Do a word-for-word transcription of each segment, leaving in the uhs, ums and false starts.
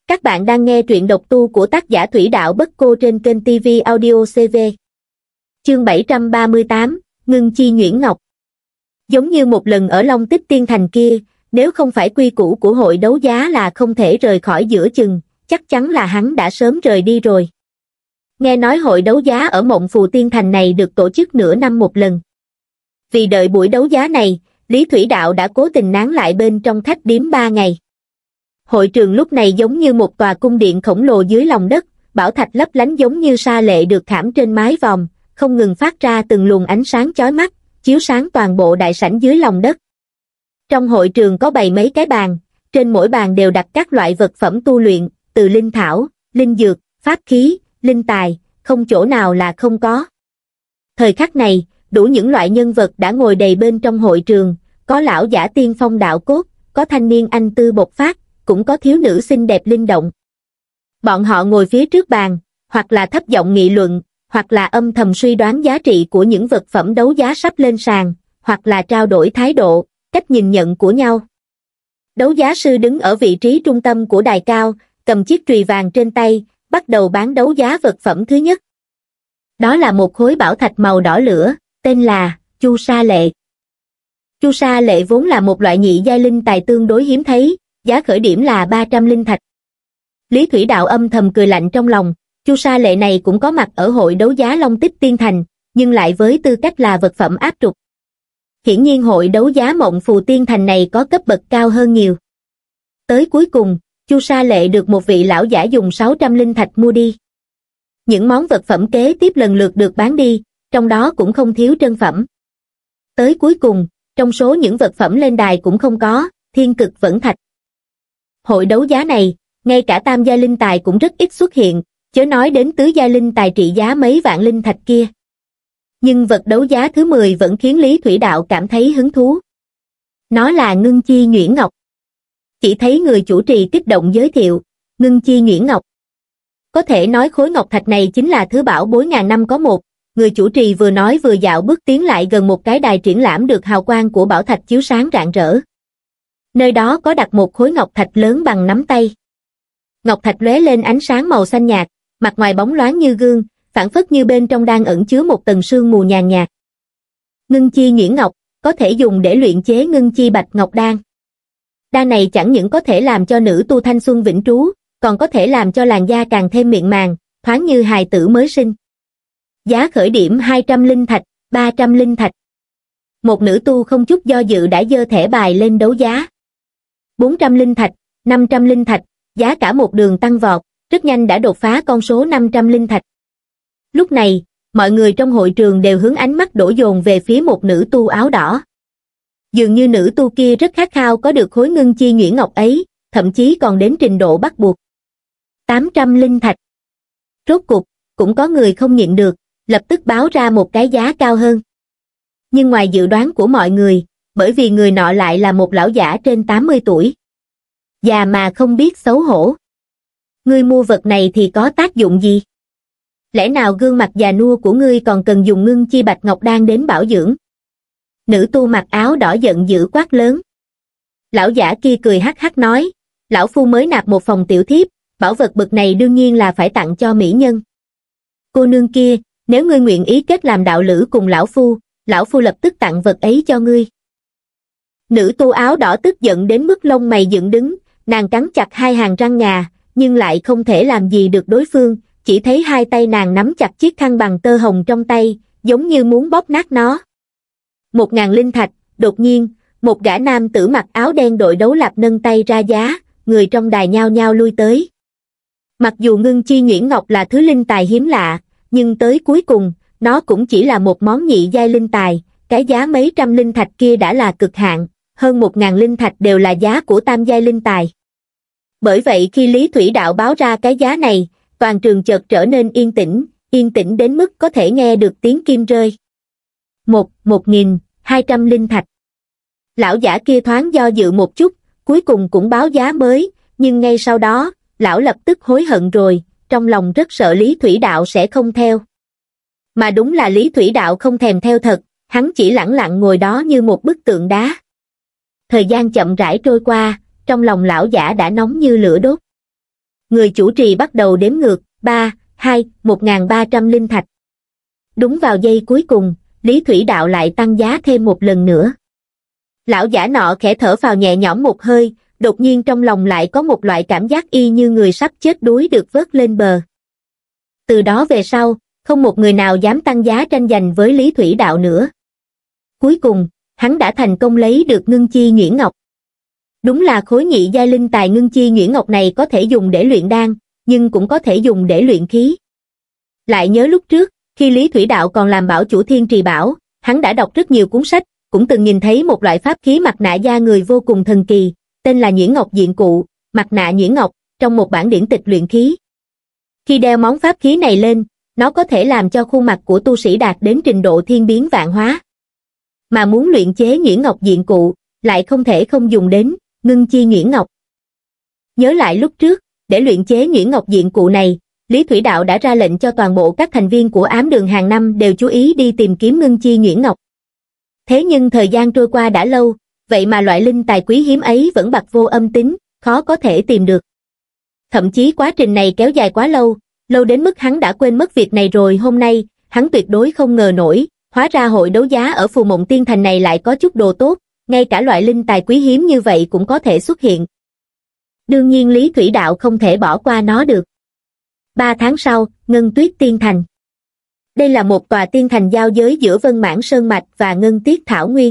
Các bạn đang nghe truyện độc tu của tác giả Thủy Đạo Bất Cô trên kênh ti vi Audio xê vê. Chương bảy trăm ba mươi tám, Ngưng Chi Nhuyễn Ngọc. Giống như một lần ở Long Tích Tiên Thành kia, nếu không phải quy củ của hội đấu giá là không thể rời khỏi giữa chừng, chắc chắn là hắn đã sớm rời đi rồi. Nghe nói hội đấu giá ở Mộng Phù Tiên Thành này được tổ chức nửa năm một lần. Vì đợi buổi đấu giá này, Lý Thủy Đạo đã cố tình nán lại bên trong khách điếm ba ngày. Hội trường lúc này giống như một tòa cung điện khổng lồ dưới lòng đất, bảo thạch lấp lánh giống như sa lệ được khảm trên mái vòm, không ngừng phát ra từng luồng ánh sáng chói mắt, chiếu sáng toàn bộ đại sảnh dưới lòng đất. Trong hội trường có bày mấy cái bàn, trên mỗi bàn đều đặt các loại vật phẩm tu luyện, từ linh thảo, linh dược, pháp khí, linh tài, không chỗ nào là không có. Thời khắc này, đủ những loại nhân vật đã ngồi đầy bên trong hội trường, có lão giả tiên phong đạo cốt, có thanh niên anh tư bộc phát, cũng có thiếu nữ xinh đẹp linh động. Bọn họ ngồi phía trước bàn, hoặc là thấp giọng nghị luận, hoặc là âm thầm suy đoán giá trị của những vật phẩm đấu giá sắp lên sàn, hoặc là trao đổi thái độ, cách nhìn nhận của nhau. Đấu giá sư đứng ở vị trí trung tâm của đài cao, cầm chiếc chùy vàng trên tay, bắt đầu bán đấu giá vật phẩm thứ nhất. Đó là một khối bảo thạch màu đỏ lửa, tên là Chu Sa Lệ. Chu Sa Lệ vốn là một loại nhị giai linh tài tương đối hiếm thấy, giá khởi điểm là ba trăm linh thạch. Lý Thủy Đạo âm thầm cười lạnh trong lòng, Chu Sa Lệ này cũng có mặt ở hội đấu giá Long Tích Tiên Thành, nhưng lại với tư cách là vật phẩm áp trục. Hiển nhiên hội đấu giá Mộng Phù Tiên Thành này có cấp bậc cao hơn nhiều. Tới cuối cùng, Chu Sa Lệ được một vị lão giả dùng sáu trăm linh thạch mua đi. Những món vật phẩm kế tiếp lần lượt được bán đi, trong đó cũng không thiếu trân phẩm. Tới cuối cùng, trong số những vật phẩm lên đài cũng không có thiên cực vẫn thạch. Hội đấu giá này, ngay cả tam gia linh tài cũng rất ít xuất hiện, chớ nói đến tứ gia linh tài trị giá mấy vạn linh thạch kia. Nhưng vật đấu giá thứ mười vẫn khiến Lý Thủy Đạo cảm thấy hứng thú. Nó là Ngưng Chi Nhuyễn Ngọc. Chỉ thấy người chủ trì kích động giới thiệu, Ngưng Chi Nhuyễn Ngọc. Có thể nói khối ngọc thạch này chính là thứ bảo bối ngàn năm có một. Người chủ trì vừa nói vừa dạo bước tiến lại gần một cái đài triển lãm được hào quang của bảo thạch chiếu sáng rạng rỡ. Nơi đó có đặt một khối ngọc thạch lớn bằng nắm tay. Ngọc thạch lóe lên ánh sáng màu xanh nhạt, mặt ngoài bóng loáng như gương, phảng phất như bên trong đang ẩn chứa một tầng sương mù nhàn nhạt. Ngưng Chi Nhuyễn Ngọc, có thể dùng để luyện chế Ngưng Chi Bạch Ngọc Đan. Đan này chẳng những có thể làm cho nữ tu thanh xuân vĩnh trú, còn có thể làm cho làn da càng thêm mịn màng, thoáng như hài tử mới sinh. Giá khởi điểm hai trăm linh thạch, ba trăm linh thạch. Một nữ tu không chút do dự đã giơ thẻ bài lên đấu giá. bốn trăm linh thạch, năm trăm linh thạch, giá cả một đường tăng vọt, rất nhanh đã đột phá con số năm trăm linh thạch. Lúc này, mọi người trong hội trường đều hướng ánh mắt đổ dồn về phía một nữ tu áo đỏ. Dường như nữ tu kia rất khát khao có được khối Ngưng Chi Nhuyễn Ngọc ấy, thậm chí còn đến trình độ bắt buộc. tám trăm linh thạch. Rốt cục, cũng có người không nhịn được, lập tức báo ra một cái giá cao hơn. Nhưng ngoài dự đoán của mọi người, bởi vì người nọ lại là một lão giả trên tám mươi tuổi. Già mà không biết xấu hổ. Ngươi mua vật này thì có tác dụng gì? Lẽ nào gương mặt già nua của ngươi còn cần dùng Ngưng Chi Bạch Ngọc Đan đến bảo dưỡng? Nữ tu mặc áo đỏ giận dữ quát lớn. Lão giả kia cười hắc hắc nói, lão phu mới nạp một phòng tiểu thiếp, bảo vật bậc này đương nhiên là phải tặng cho mỹ nhân. Cô nương kia, nếu ngươi nguyện ý kết làm đạo lữ cùng lão phu, lão phu lập tức tặng vật ấy cho ngươi. Nữ tu áo đỏ tức giận đến mức lông mày dựng đứng, nàng cắn chặt hai hàng răng ngà, nhưng lại không thể làm gì được đối phương, chỉ thấy hai tay nàng nắm chặt chiếc khăn bằng tơ hồng trong tay, giống như muốn bóp nát nó. Một ngàn linh thạch, đột nhiên, một gã nam tử mặc áo đen đội đấu lạp nâng tay ra giá, người trong đài nhao nhao lui tới. Mặc dù Ngưng Chi Nhuyễn Ngọc là thứ linh tài hiếm lạ, nhưng tới cuối cùng, nó cũng chỉ là một món nhị giai linh tài, cái giá mấy trăm linh thạch kia đã là cực hạn, hơn một ngàn linh thạch đều là giá của tam giai linh tài. Bởi vậy khi Lý Thủy Đạo báo ra cái giá này, toàn trường chợt trở nên yên tĩnh, yên tĩnh đến mức có thể nghe được tiếng kim rơi. Một, một nghìn, hai trăm linh thạch. Lão giả kia thoáng do dự một chút, cuối cùng cũng báo giá mới, nhưng ngay sau đó, lão lập tức hối hận rồi, trong lòng rất sợ Lý Thủy Đạo sẽ không theo. Mà đúng là Lý Thủy Đạo không thèm theo thật, hắn chỉ lẳng lặng ngồi đó như một bức tượng đá. Thời gian chậm rãi trôi qua, trong lòng lão giả đã nóng như lửa đốt. người chủ trì bắt đầu đếm ngược, ba, hai, một nghìn ba trăm linh thạch. Đúng vào giây cuối cùng, Lý Thủy Đạo lại tăng giá thêm một lần nữa. Lão giả nọ khẽ thở phào nhẹ nhõm một hơi, đột nhiên trong lòng lại có một loại cảm giác y như người sắp chết đuối được vớt lên bờ. Từ đó về sau, không một người nào dám tăng giá tranh giành với Lý Thủy Đạo nữa. Cuối cùng, hắn đã thành công lấy được ngưng chi nhuyễn ngọc. Đúng là khối nhị giai linh tài ngưng chi nhuyễn ngọc này có thể dùng để luyện đan, nhưng cũng có thể dùng để luyện khí. Lại nhớ lúc trước, khi Lý Thủy Đạo còn làm bảo chủ Thiên Trì Bảo, hắn đã đọc rất nhiều cuốn sách, cũng từng nhìn thấy một loại pháp khí mặt nạ da người vô cùng thần kỳ, tên là Nhuyễn Ngọc Diện Cụ, mặt nạ nhuyễn ngọc, trong một bản điển tịch luyện khí. Khi đeo món pháp khí này lên, nó có thể làm cho khuôn mặt của tu sĩ đạt đến trình độ thiên biến vạn hóa. Mà muốn luyện chế Nhuyễn Ngọc Diện Cụ, lại không thể không dùng đến ngưng chi nhuyễn ngọc. Nhớ lại lúc trước, để luyện chế Nhuyễn Ngọc Diện Cụ này, Lý Thủy Đạo đã ra lệnh cho toàn bộ các thành viên của ám đường hàng năm đều chú ý đi tìm kiếm ngưng chi nhuyễn ngọc. Thế nhưng thời gian trôi qua đã lâu, vậy mà loại linh tài quý hiếm ấy vẫn bặt vô âm tín, khó có thể tìm được. Thậm chí quá trình này kéo dài quá lâu, lâu đến mức hắn đã quên mất việc này rồi. Hôm nay, hắn tuyệt đối không ngờ nổi, hóa ra hội đấu giá ở Phù Mộng Tiên Thành này lại có chút đồ tốt, ngay cả loại linh tài quý hiếm như vậy cũng có thể xuất hiện. Đương nhiên Lý Thủy Đạo không thể bỏ qua nó được. Ba tháng sau, Ngân Tuyết Tiên Thành. Đây là một tòa tiên thành giao giới giữa Vân Mãn Sơn Mạch và Ngân Tiết Thảo Nguyên.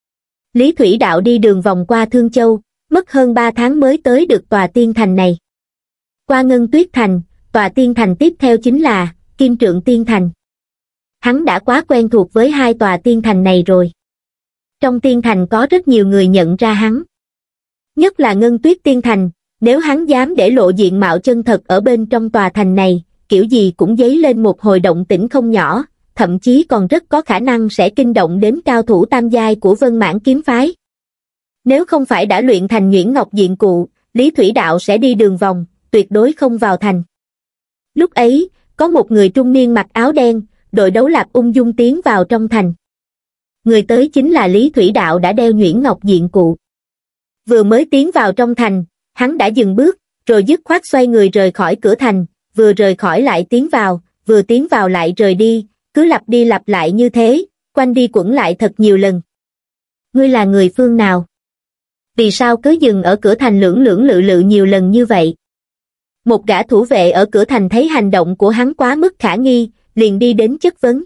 Lý Thủy Đạo đi đường vòng qua Thương Châu, mất hơn ba tháng mới tới được tòa tiên thành này. Qua Ngân Tuyết Thành, tòa tiên thành tiếp theo chính là Kim Trượng Tiên Thành. Hắn đã quá quen thuộc với hai tòa tiên thành này rồi. Trong tiên thành có rất nhiều người nhận ra hắn. Nhất là Ngân Tuyết Tiên Thành, nếu hắn dám để lộ diện mạo chân thật ở bên trong tòa thành này, kiểu gì cũng dấy lên một hồi động tĩnh không nhỏ, thậm chí còn rất có khả năng sẽ kinh động đến cao thủ tam giai của Vân Mãn kiếm phái. Nếu không phải đã luyện thành Nhuyễn Ngọc Diện Cụ, Lý Thủy Đạo sẽ đi đường vòng, tuyệt đối không vào thành. Lúc ấy, có một người trung niên mặc áo đen, đội đấu lạp ung dung tiến vào trong thành. Người tới chính là Lý Thủy Đạo đã đeo Nhuyễn Ngọc Diện Cụ. Vừa mới tiến vào trong thành, hắn đã dừng bước, rồi dứt khoát xoay người rời khỏi cửa thành, vừa rời khỏi lại tiến vào, vừa tiến vào lại rời đi, cứ lặp đi lặp lại như thế, quanh đi quẩn lại thật nhiều lần. Ngươi là người phương nào? Vì sao cứ dừng ở cửa thành lưỡng lưỡng lự lự nhiều lần như vậy? Một gã thủ vệ ở cửa thành thấy hành động của hắn quá mức khả nghi, liền đi đến chất vấn.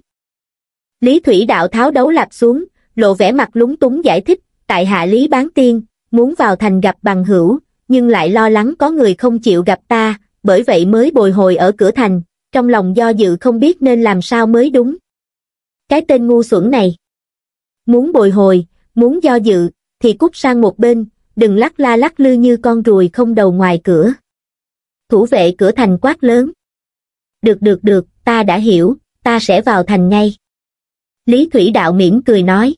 Lý Thủy Đạo tháo đấu lạp xuống, lộ vẻ mặt lúng túng giải thích, tại hạ Lý Bán Tiên, muốn vào thành gặp bằng hữu, nhưng lại lo lắng có người không chịu gặp ta, bởi vậy mới bồi hồi ở cửa thành, trong lòng do dự không biết nên làm sao mới đúng. Cái tên ngu xuẩn này. Muốn bồi hồi, muốn do dự, thì cút sang một bên, đừng lắc la lắc lư như con ruồi không đầu ngoài cửa. Thủ vệ cửa thành quát lớn. Được được được, ta đã hiểu, ta sẽ vào thành ngay. Lý Thủy Đạo mỉm cười nói.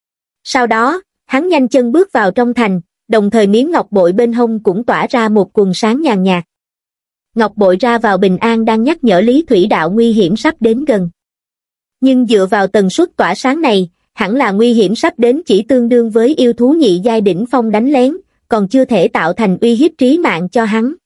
Sau đó, hắn nhanh chân bước vào trong thành, đồng thời miếng ngọc bội bên hông cũng tỏa ra một quầng sáng nhàn nhạt. Ngọc bội ra vào bình an đang nhắc nhở Lý Thủy Đạo nguy hiểm sắp đến gần. Nhưng dựa vào tần suất tỏa sáng này, hẳn là nguy hiểm sắp đến chỉ tương đương với yêu thú nhị giai đỉnh phong đánh lén, còn chưa thể tạo thành uy hiếp trí mạng cho hắn.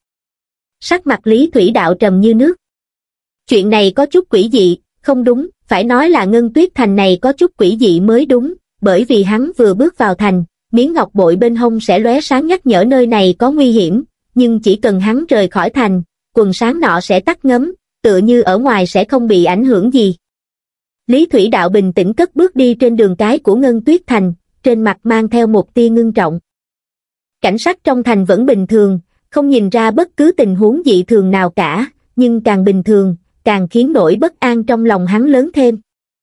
Sắc mặt Lý Thủy Đạo trầm như nước. Chuyện này có chút quỷ dị, không đúng, phải nói là Ngân Tuyết Thành này có chút quỷ dị mới đúng, bởi vì hắn vừa bước vào thành, miếng ngọc bội bên hông sẽ lóe sáng nhắc nhở nơi này có nguy hiểm, nhưng chỉ cần hắn rời khỏi thành, quần sáng nọ sẽ tắt ngấm, tựa như ở ngoài sẽ không bị ảnh hưởng gì. Lý Thủy Đạo bình tĩnh cất bước đi trên đường cái của Ngân Tuyết Thành, trên mặt mang theo một tia ngưng trọng. Cảnh sát trong thành vẫn bình thường, không nhìn ra bất cứ tình huống dị thường nào cả, nhưng càng bình thường, càng khiến nỗi bất an trong lòng hắn lớn thêm.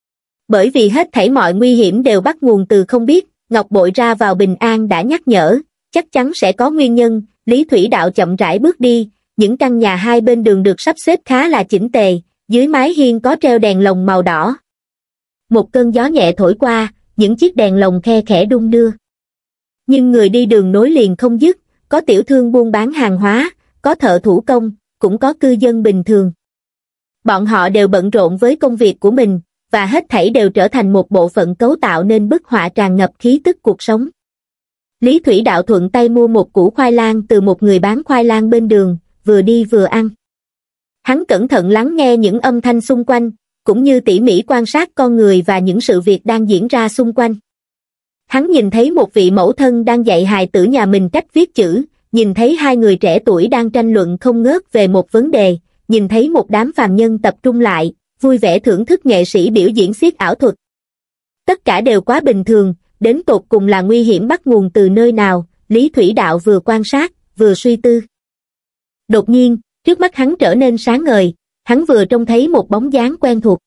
Bởi vì hết thảy mọi nguy hiểm đều bắt nguồn từ không biết, ngọc bội ra vào bình an đã nhắc nhở, chắc chắn sẽ có nguyên nhân. Lý Thủy Đạo chậm rãi bước đi, những căn nhà hai bên đường được sắp xếp khá là chỉnh tề, dưới mái hiên có treo đèn lồng màu đỏ. Một cơn gió nhẹ thổi qua, những chiếc đèn lồng khe khẽ đung đưa. Nhưng người đi đường nối liền không dứt, có tiểu thương buôn bán hàng hóa, có thợ thủ công, cũng có cư dân bình thường. Bọn họ đều bận rộn với công việc của mình, và hết thảy đều trở thành một bộ phận cấu tạo nên bức họa tràn ngập khí tức cuộc sống. Lý Thủy Đạo thuận tay mua một củ khoai lang từ một người bán khoai lang bên đường, vừa đi vừa ăn. Hắn cẩn thận lắng nghe những âm thanh xung quanh, cũng như tỉ mỉ quan sát con người và những sự việc đang diễn ra xung quanh. Hắn nhìn thấy một vị mẫu thân đang dạy hài tử nhà mình cách viết chữ, nhìn thấy hai người trẻ tuổi đang tranh luận không ngớt về một vấn đề, nhìn thấy một đám phàm nhân tập trung lại, vui vẻ thưởng thức nghệ sĩ biểu diễn xiếc ảo thuật. Tất cả đều quá bình thường, đến tột cùng là nguy hiểm bắt nguồn từ nơi nào, Lý Thủy Đạo vừa quan sát, vừa suy tư. Đột nhiên, trước mắt hắn trở nên sáng ngời, hắn vừa trông thấy một bóng dáng quen thuộc.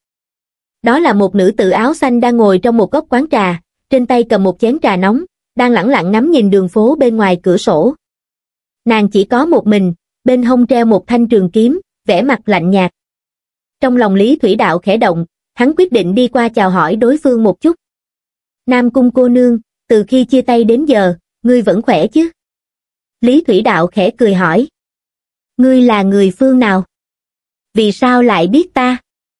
Đó là một nữ tử áo xanh đang ngồi trong một góc quán trà, trên tay cầm một chén trà nóng, đang lẳng lặng ngắm nhìn đường phố bên ngoài cửa sổ. Nàng chỉ có một mình, bên hông treo một thanh trường kiếm, vẻ mặt lạnh nhạt. Trong lòng Lý Thủy Đạo khẽ động, hắn quyết định đi qua chào hỏi đối phương một chút. Nam Cung cô nương, từ khi chia tay đến giờ, ngươi vẫn khỏe chứ? Lý Thủy Đạo khẽ cười hỏi. Ngươi là người phương nào? Vì sao lại biết ta?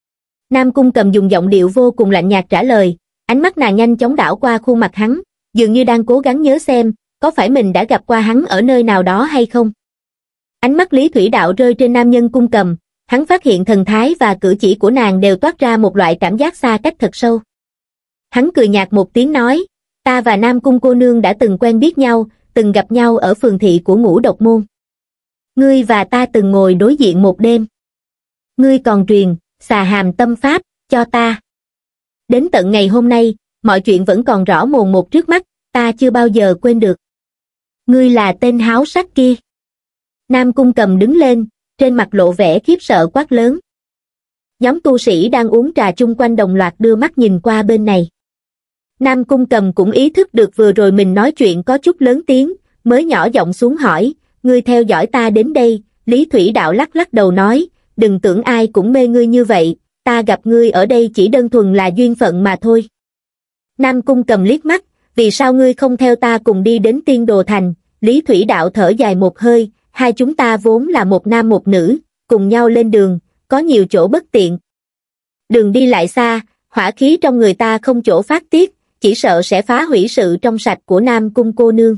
Nam Cung Cầm dùng giọng điệu vô cùng lạnh nhạt trả lời, ánh mắt nàng nhanh chóng đảo qua khuôn mặt hắn, dường như đang cố gắng nhớ xem, có phải mình đã gặp qua hắn ở nơi nào đó hay không. Ánh mắt Lý Thủy Đạo rơi trên nam nhân Cung Cầm, hắn phát hiện thần thái và cử chỉ của nàng đều toát ra một loại cảm giác xa cách thật sâu. Hắn cười nhạt một tiếng nói, ta và Nam Cung cô nương đã từng quen biết nhau, từng gặp nhau ở phường thị của Ngũ Độc Môn. Ngươi và ta từng ngồi đối diện một đêm. Ngươi còn truyền, xà hàm tâm pháp, cho ta. Đến tận ngày hôm nay, mọi chuyện vẫn còn rõ mồn một trước mắt, ta chưa bao giờ quên được. Ngươi là tên háo sắc kia. Nam Cung Cầm đứng lên, trên mặt lộ vẻ khiếp sợ quát lớn. Nhóm tu sĩ đang uống trà chung quanh đồng loạt đưa mắt nhìn qua bên này. Nam Cung Cầm cũng ý thức được vừa rồi mình nói chuyện có chút lớn tiếng, mới nhỏ giọng xuống hỏi, ngươi theo dõi ta đến đây. Lý Thủy Đạo lắc lắc đầu nói, đừng tưởng ai cũng mê ngươi như vậy, ta gặp ngươi ở đây chỉ đơn thuần là duyên phận mà thôi. Nam Cung Cầm liếc mắt, vì sao ngươi không theo ta cùng đi đến Tiên Đồ Thành? Lý Thủy Đạo thở dài một hơi, hai chúng ta vốn là một nam một nữ, cùng nhau lên đường, có nhiều chỗ bất tiện. Đường đi lại xa, hỏa khí trong người ta không chỗ phát tiết, chỉ sợ sẽ phá hủy sự trong sạch của Nam Cung cô nương.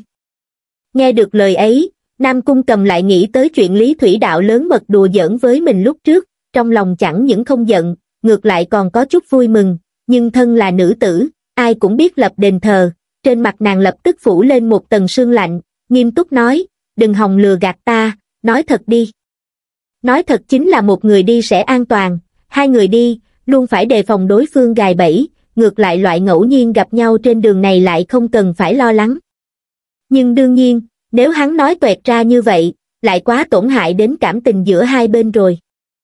Nghe được lời ấy, Nam Cung Cầm lại nghĩ tới chuyện Lý Thủy Đạo lớn mật đùa giỡn với mình lúc trước, trong lòng chẳng những không giận, ngược lại còn có chút vui mừng, nhưng thân là nữ tử, ai cũng biết lập đền thờ, trên mặt nàng lập tức phủ lên một tầng sương lạnh, nghiêm túc nói, đừng hòng lừa gạt ta, nói thật đi. Nói thật chính là một người đi sẽ an toàn, hai người đi, luôn phải đề phòng đối phương gài bẫy, ngược lại loại ngẫu nhiên gặp nhau trên đường này lại không cần phải lo lắng. Nhưng đương nhiên, nếu hắn nói toẹt ra như vậy, lại quá tổn hại đến cảm tình giữa hai bên rồi.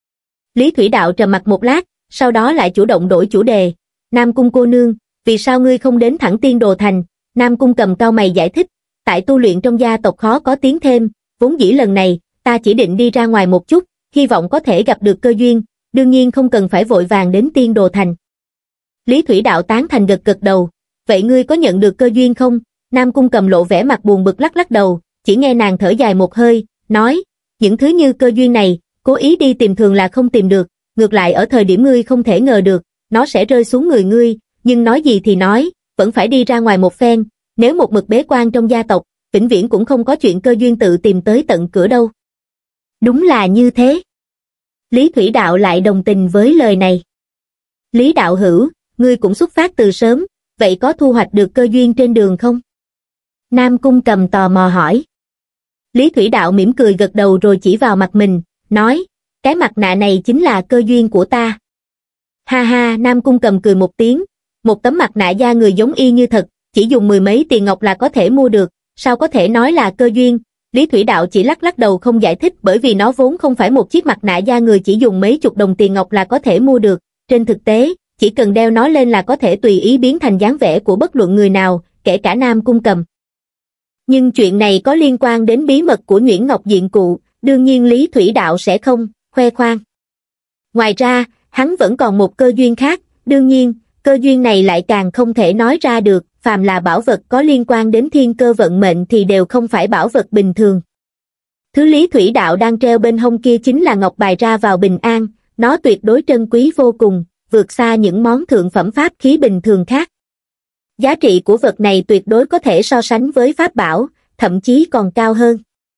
Lý Thủy Đạo trầm mặc một lát, sau đó lại chủ động đổi chủ đề. Nam Cung cô nương, vì sao ngươi không đến thẳng Tiên Đồ Thành? Nam Cung Cầm cau mày giải thích, tại tu luyện trong gia tộc khó có tiến thêm, vốn dĩ lần này, ta chỉ định đi ra ngoài một chút, hy vọng có thể gặp được cơ duyên, đương nhiên không cần phải vội vàng đến Tiên Đồ Thành. Lý Thủy Đạo tán thành gật gật đầu, vậy ngươi có nhận được cơ duyên không? Nam Cung Cầm lộ vẻ mặt buồn bực lắc lắc đầu, chỉ nghe nàng thở dài một hơi, nói, những thứ như cơ duyên này, cố ý đi tìm thường là không tìm được, ngược lại ở thời điểm ngươi không thể ngờ được, nó sẽ rơi xuống người ngươi, nhưng nói gì thì nói, vẫn phải đi ra ngoài một phen, nếu một mực bế quan trong gia tộc, vĩnh viễn cũng không có chuyện cơ duyên tự tìm tới tận cửa đâu. Đúng là như thế. Lý Thủy Đạo lại đồng tình với lời này. Lý đạo hữu, ngươi cũng xuất phát từ sớm, vậy có thu hoạch được cơ duyên trên đường không? Nam Cung Cầm tò mò hỏi. Lý Thủy Đạo mỉm cười gật đầu rồi chỉ vào mặt mình, nói, cái mặt nạ này chính là cơ duyên của ta. Ha ha, Nam Cung Cầm cười một tiếng, một tấm mặt nạ da người giống y như thật, chỉ dùng mười mấy tiền ngọc là có thể mua được, sao có thể nói là cơ duyên? Lý Thủy Đạo chỉ lắc lắc đầu không giải thích, bởi vì nó vốn không phải một chiếc mặt nạ da người chỉ dùng mấy chục đồng tiền ngọc là có thể mua được, trên thực tế, chỉ cần đeo nó lên là có thể tùy ý biến thành dáng vẻ của bất luận người nào, kể cả Nam Cung Cầm. Nhưng chuyện này có liên quan đến bí mật của Nhuyễn Ngọc Diện Cụ, đương nhiên Lý Thủy Đạo sẽ không khoe khoang. Ngoài ra, hắn vẫn còn một cơ duyên khác, đương nhiên, cơ duyên này lại càng không thể nói ra được, phàm là bảo vật có liên quan đến thiên cơ vận mệnh thì đều không phải bảo vật bình thường. Thứ Lý Thủy Đạo đang treo bên hông kia chính là ngọc bài ra vào bình an, nó tuyệt đối trân quý vô cùng, vượt xa những món thượng phẩm pháp khí bình thường khác. Giá trị của vật này tuyệt đối có thể so sánh với pháp bảo, thậm chí còn cao hơn.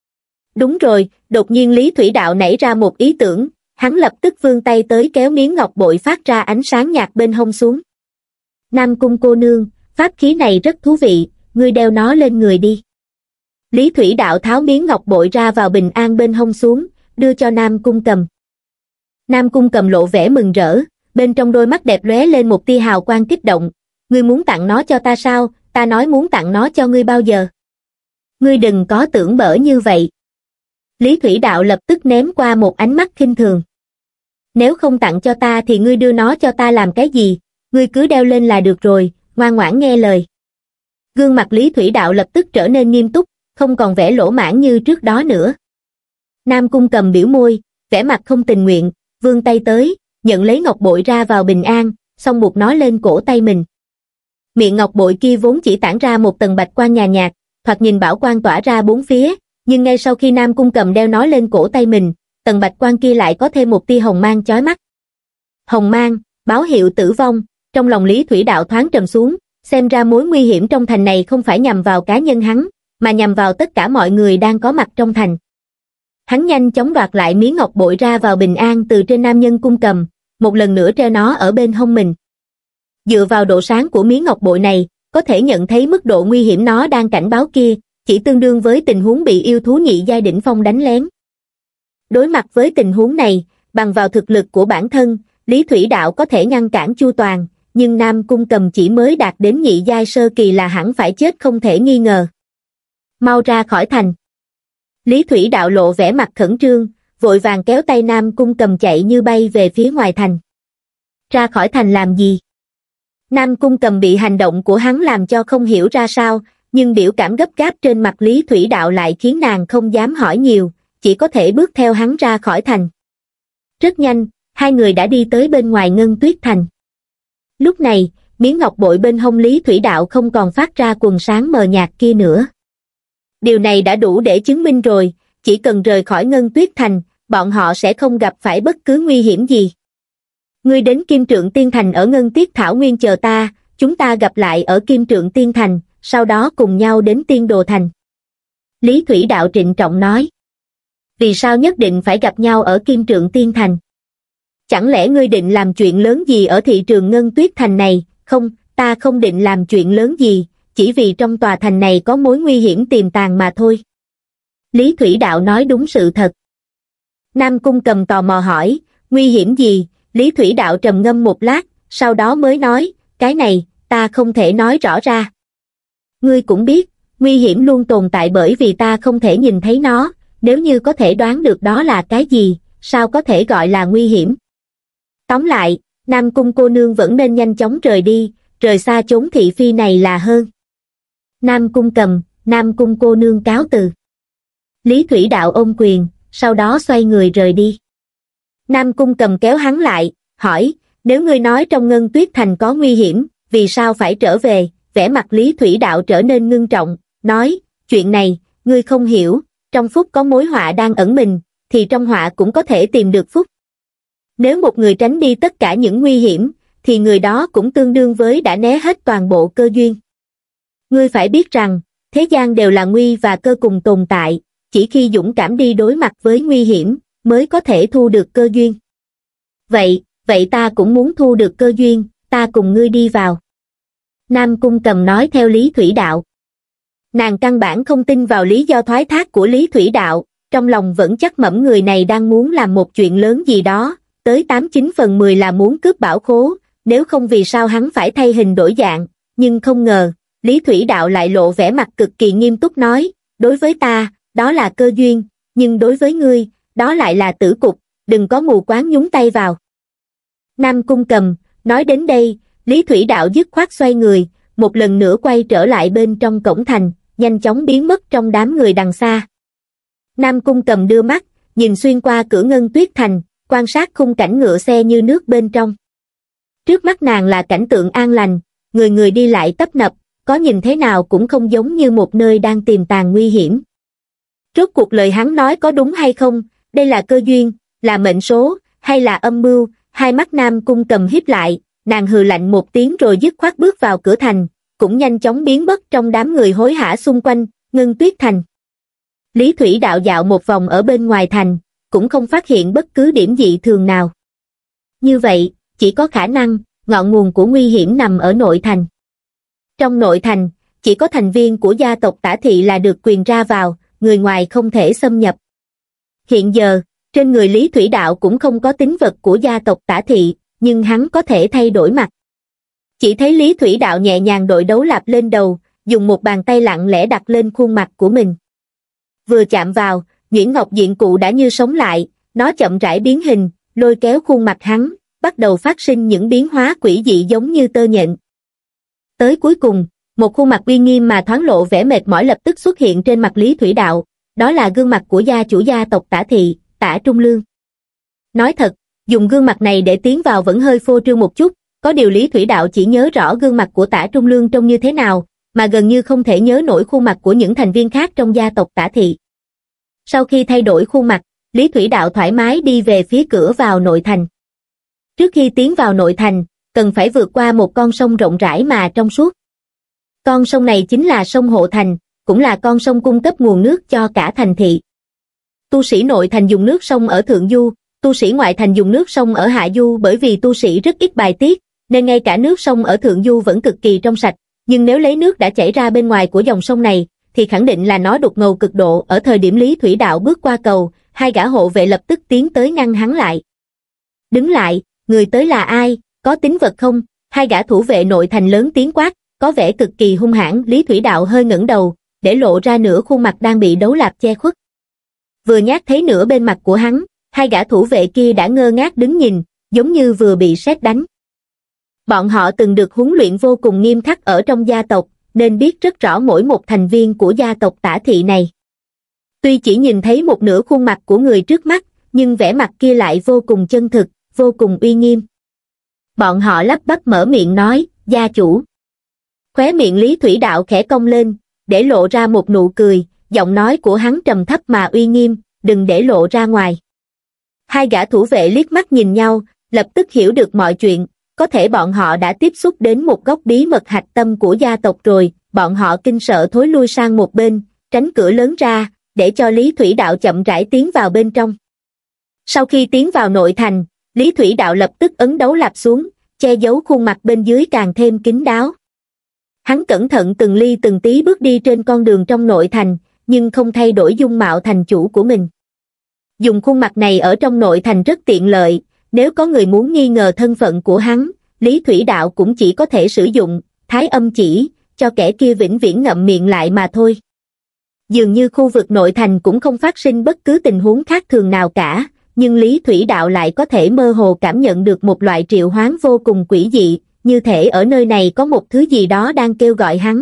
Đúng rồi, đột nhiên Lý Thủy Đạo nảy ra một ý tưởng, hắn lập tức vươn tay tới kéo miếng ngọc bội phát ra ánh sáng nhạt bên hông xuống. Nam Cung cô nương, pháp khí này rất thú vị, ngươi đeo nó lên người đi. Lý Thủy Đạo tháo miếng ngọc bội ra vào bình an bên hông xuống, đưa cho Nam Cung cầm. Nam Cung cầm lộ vẻ mừng rỡ, bên trong đôi mắt đẹp lóe lên một tia hào quang kích động. Ngươi muốn tặng nó cho ta sao? Ta nói muốn tặng nó cho ngươi bao giờ? Ngươi đừng có tưởng bở như vậy. Lý Thủy Đạo lập tức ném qua một ánh mắt khinh thường. Nếu không tặng cho ta thì ngươi đưa nó cho ta làm cái gì? Ngươi cứ đeo lên là được rồi, ngoan ngoãn nghe lời. Gương mặt Lý Thủy Đạo lập tức trở nên nghiêm túc, không còn vẻ lỗ mãn như trước đó nữa. Nam Cung cầm biểu môi, vẻ mặt không tình nguyện, vươn tay tới, nhận lấy ngọc bội ra vào bình an, xong buộc nó lên cổ tay mình. Miệng ngọc bội kia vốn chỉ tản ra một tầng bạch quang nhàn nhạt, thoạt nhìn bảo quang tỏa ra bốn phía, nhưng ngay sau khi Nam Cung cầm đeo nó lên cổ tay mình, tầng bạch quang kia lại có thêm một tia hồng mang chói mắt. Hồng mang, báo hiệu tử vong, trong lòng Lý Thủy Đạo thoáng trầm xuống, xem ra mối nguy hiểm trong thành này không phải nhằm vào cá nhân hắn, mà nhằm vào tất cả mọi người đang có mặt trong thành. Hắn nhanh chóng đoạt lại miếng ngọc bội ra vào bình an từ trên nam nhân Cung cầm, một lần nữa treo nó ở bên hông mình. Dựa vào độ sáng của miếng ngọc bội này, có thể nhận thấy mức độ nguy hiểm nó đang cảnh báo kia, chỉ tương đương với tình huống bị yêu thú nhị giai đỉnh phong đánh lén. Đối mặt với tình huống này, bằng vào thực lực của bản thân, Lý Thủy Đạo có thể ngăn cản chu toàn, nhưng Nam Cung cầm chỉ mới đạt đến nhị giai sơ kỳ là hẳn phải chết không thể nghi ngờ. Mau ra khỏi thành. Lý Thủy Đạo lộ vẻ mặt khẩn trương, vội vàng kéo tay Nam Cung cầm chạy như bay về phía ngoài thành. Ra khỏi thành làm gì? Nam Cung cầm bị hành động của hắn làm cho không hiểu ra sao, nhưng biểu cảm gấp gáp trên mặt Lý Thủy Đạo lại khiến nàng không dám hỏi nhiều, chỉ có thể bước theo hắn ra khỏi thành. Rất nhanh, hai người đã đi tới bên ngoài Ngân Tuyết Thành. Lúc này, miếng ngọc bội bên hông Lý Thủy Đạo không còn phát ra quầng sáng mờ nhạt kia nữa. Điều này đã đủ để chứng minh rồi, chỉ cần rời khỏi Ngân Tuyết Thành, bọn họ sẽ không gặp phải bất cứ nguy hiểm gì. Ngươi đến Kim Trượng Tiên Thành ở Ngân Tuyết Thảo Nguyên chờ ta, chúng ta gặp lại ở Kim Trượng Tiên Thành, sau đó cùng nhau đến Tiên Đồ Thành. Lý Thủy Đạo trịnh trọng nói. Vì sao nhất định phải gặp nhau ở Kim Trượng Tiên Thành? Chẳng lẽ ngươi định làm chuyện lớn gì ở thị trường Ngân Tuyết Thành này? Không, ta không định làm chuyện lớn gì, chỉ vì trong tòa thành này có mối nguy hiểm tiềm tàng mà thôi. Lý Thủy Đạo nói đúng sự thật. Nam Cung cầm tò mò hỏi, nguy hiểm gì? Lý Thủy Đạo trầm ngâm một lát, sau đó mới nói, cái này, ta không thể nói rõ ra. Ngươi cũng biết, nguy hiểm luôn tồn tại bởi vì ta không thể nhìn thấy nó, nếu như có thể đoán được đó là cái gì, sao có thể gọi là nguy hiểm? Tóm lại, Nam Cung cô nương vẫn nên nhanh chóng rời đi, rời xa chốn thị phi này là hơn. Nam Cung cầm, Nam Cung cô nương cáo từ. Lý Thủy Đạo ôm quyền, sau đó xoay người rời đi. Nam Cung cầm kéo hắn lại, hỏi, nếu ngươi nói trong Ngân Tuyết Thành có nguy hiểm, vì sao phải trở về? Vẻ mặt Lý Thủy Đạo trở nên ngưng trọng, nói, chuyện này, ngươi không hiểu, trong phúc có mối họa đang ẩn mình, thì trong họa cũng có thể tìm được phúc. Nếu một người tránh đi tất cả những nguy hiểm, thì người đó cũng tương đương với đã né hết toàn bộ cơ duyên. Ngươi phải biết rằng, thế gian đều là nguy và cơ cùng tồn tại, chỉ khi dũng cảm đi đối mặt với nguy hiểm, mới có thể thu được cơ duyên. Vậy, vậy ta cũng muốn thu được cơ duyên, ta cùng ngươi đi vào. Nam Cung cầm nói theo Lý Thủy Đạo. Nàng căn bản không tin vào lý do thoái thác của Lý Thủy Đạo, trong lòng vẫn chắc mẩm người này đang muốn làm một chuyện lớn gì đó, tới tám chín phần mười là muốn cướp bảo khố, nếu không vì sao hắn phải thay hình đổi dạng, nhưng không ngờ, Lý Thủy Đạo lại lộ vẻ mặt cực kỳ nghiêm túc nói, đối với ta, đó là cơ duyên, nhưng đối với ngươi, đó lại là tử cục, đừng có mù quáng nhúng tay vào. Nam Cung cầm, nói đến đây, Lý Thủy Đạo dứt khoát xoay người, một lần nữa quay trở lại bên trong cổng thành, nhanh chóng biến mất trong đám người đằng xa. Nam Cung cầm đưa mắt, nhìn xuyên qua cửa Ngân Tuyết Thành, quan sát khung cảnh ngựa xe như nước bên trong. Trước mắt nàng là cảnh tượng an lành, người người đi lại tấp nập, có nhìn thế nào cũng không giống như một nơi đang tiềm tàng nguy hiểm. Rốt cuộc lời hắn nói có đúng hay không, đây là cơ duyên, là mệnh số, hay là âm mưu? Hai mắt Nam Cung cầm híp lại, nàng hừ lạnh một tiếng rồi dứt khoát bước vào cửa thành, cũng nhanh chóng biến mất trong đám người hối hả xung quanh, Ngân Tuyết Thành. Lý Thủy Đạo dạo một vòng ở bên ngoài thành, cũng không phát hiện bất cứ điểm dị thường nào. Như vậy, chỉ có khả năng, ngọn nguồn của nguy hiểm nằm ở nội thành. Trong nội thành, chỉ có thành viên của gia tộc Tả Thị là được quyền ra vào, người ngoài không thể xâm nhập. Hiện giờ, trên người Lý Thủy Đạo cũng không có tín vật của gia tộc Tả Thị, nhưng hắn có thể thay đổi mặt. Chỉ thấy Lý Thủy Đạo nhẹ nhàng đội đấu lạp lên đầu, dùng một bàn tay lặng lẽ đặt lên khuôn mặt của mình. Vừa chạm vào, nhuyễn ngọc diện cụ đã như sống lại, nó chậm rãi biến hình, lôi kéo khuôn mặt hắn, bắt đầu phát sinh những biến hóa quỷ dị giống như tơ nhện. Tới cuối cùng, một khuôn mặt uy nghiêm mà thoáng lộ vẻ mệt mỏi lập tức xuất hiện trên mặt Lý Thủy Đạo, đó là gương mặt của gia chủ gia tộc Tả Thị, Tả Trung Lương. Nói thật, dùng gương mặt này để tiến vào vẫn hơi phô trương một chút, có điều Lý Thủy Đạo chỉ nhớ rõ gương mặt của Tả Trung Lương trông như thế nào, mà gần như không thể nhớ nổi khuôn mặt của những thành viên khác trong gia tộc Tả Thị. Sau khi thay đổi khuôn mặt, Lý Thủy Đạo thoải mái đi về phía cửa vào nội thành. Trước khi tiến vào nội thành, cần phải vượt qua một con sông rộng rãi mà trong suốt. Con sông này chính là sông Hộ Thành, cũng là con sông cung cấp nguồn nước cho cả thành thị. Tu sĩ nội thành dùng nước sông ở thượng du, tu sĩ ngoại thành dùng nước sông ở hạ du, bởi vì tu sĩ rất ít bài tiết, nên ngay cả nước sông ở thượng du vẫn cực kỳ trong sạch, nhưng nếu lấy nước đã chảy ra bên ngoài của dòng sông này, thì khẳng định là nó đục ngầu cực độ. Ở thời điểm Lý Thủy Đạo bước qua cầu, hai gã hộ vệ lập tức tiến tới ngăn hắn lại. Đứng lại, người tới là ai, có tín vật không? Hai gã thủ vệ nội thành lớn tiếng quát, có vẻ cực kỳ hung hãn. Lý Thủy Đạo hơi ngẩng đầu, để lộ ra nửa khuôn mặt đang bị đấu lạp che khuất. Vừa nhát thấy nửa bên mặt của hắn, hai gã thủ vệ kia đã ngơ ngác đứng nhìn, giống như vừa bị sét đánh. Bọn họ từng được huấn luyện vô cùng nghiêm khắc ở trong gia tộc, nên biết rất rõ mỗi một thành viên của gia tộc Tả Thị này. Tuy chỉ nhìn thấy một nửa khuôn mặt của người trước mắt, nhưng vẻ mặt kia lại vô cùng chân thực, vô cùng uy nghiêm. Bọn họ lắp bắp mở miệng nói, gia chủ. Khóe miệng Lý Thủy Đạo khẽ cong lên, để lộ ra một nụ cười, giọng nói của hắn trầm thấp mà uy nghiêm, đừng để lộ ra ngoài. Hai gã thủ vệ liếc mắt nhìn nhau, lập tức hiểu được mọi chuyện, có thể bọn họ đã tiếp xúc đến một góc bí mật hạch tâm của gia tộc rồi, bọn họ kinh sợ thối lui sang một bên, tránh cửa lớn ra, để cho Lý Thủy Đạo chậm rãi tiến vào bên trong. Sau khi tiến vào nội thành, Lý Thủy Đạo lập tức ấn đấu lạp xuống, che giấu khuôn mặt bên dưới càng thêm kín đáo. Hắn cẩn thận từng ly từng tí bước đi trên con đường trong nội thành, nhưng không thay đổi dung mạo thành chủ của mình. Dùng khuôn mặt này ở trong nội thành rất tiện lợi, nếu có người muốn nghi ngờ thân phận của hắn, Lý Thủy Đạo cũng chỉ có thể sử dụng thái âm chỉ, cho kẻ kia vĩnh viễn ngậm miệng lại mà thôi. Dường như khu vực nội thành cũng không phát sinh bất cứ tình huống khác thường nào cả, nhưng Lý Thủy Đạo lại có thể mơ hồ cảm nhận được một loại triệu hoán vô cùng quỷ dị, như thể ở nơi này có một thứ gì đó đang kêu gọi hắn.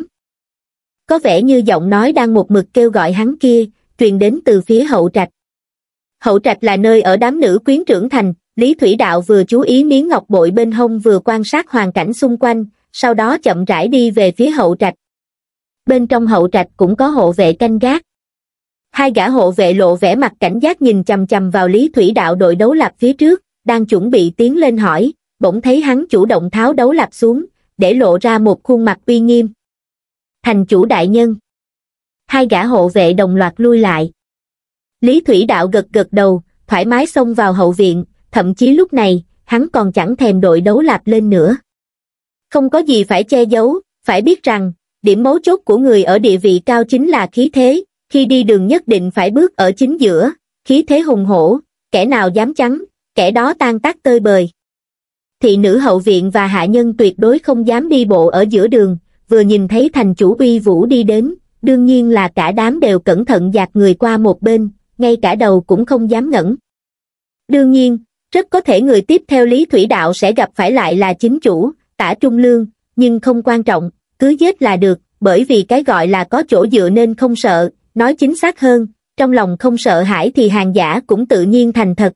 Có vẻ như giọng nói đang một mực kêu gọi hắn kia, truyền đến từ phía hậu trạch. Hậu trạch là nơi ở đám nữ quyến trưởng thành, Lý Thủy Đạo vừa chú ý miếng ngọc bội bên hông vừa quan sát hoàn cảnh xung quanh, sau đó chậm rãi đi về phía hậu trạch. Bên trong hậu trạch cũng có hộ vệ canh gác. Hai gã hộ vệ lộ vẻ mặt cảnh giác nhìn chằm chằm vào Lý Thủy Đạo đội đấu lạp phía trước, đang chuẩn bị tiến lên hỏi, bỗng thấy hắn chủ động tháo đấu lạp xuống, để lộ ra một khuôn mặt uy nghiêm. Thành chủ đại nhân. Hai gã hộ vệ đồng loạt lui lại. Lý Thủy Đạo gật gật đầu, thoải mái xông vào hậu viện, thậm chí lúc này, hắn còn chẳng thèm đội đấu lạp lên nữa. Không có gì phải che giấu, phải biết rằng, điểm mấu chốt của người ở địa vị cao chính là khí thế, khi đi đường nhất định phải bước ở chính giữa, khí thế hùng hổ, kẻ nào dám chắn, kẻ đó tan tác tơi bời. Thị nữ hậu viện và hạ nhân tuyệt đối không dám đi bộ ở giữa đường, vừa nhìn thấy thành chủ uy vũ đi đến, đương nhiên là cả đám đều cẩn thận dạt người qua một bên, ngay cả đầu cũng không dám ngẩng. Đương nhiên, rất có thể người tiếp theo Lý Thủy Đạo sẽ gặp phải lại là chính chủ, Tả Trung Lương, nhưng không quan trọng, cứ giết là được, bởi vì cái gọi là có chỗ dựa nên không sợ, nói chính xác hơn, trong lòng không sợ hãi thì hàng giả cũng tự nhiên thành thật.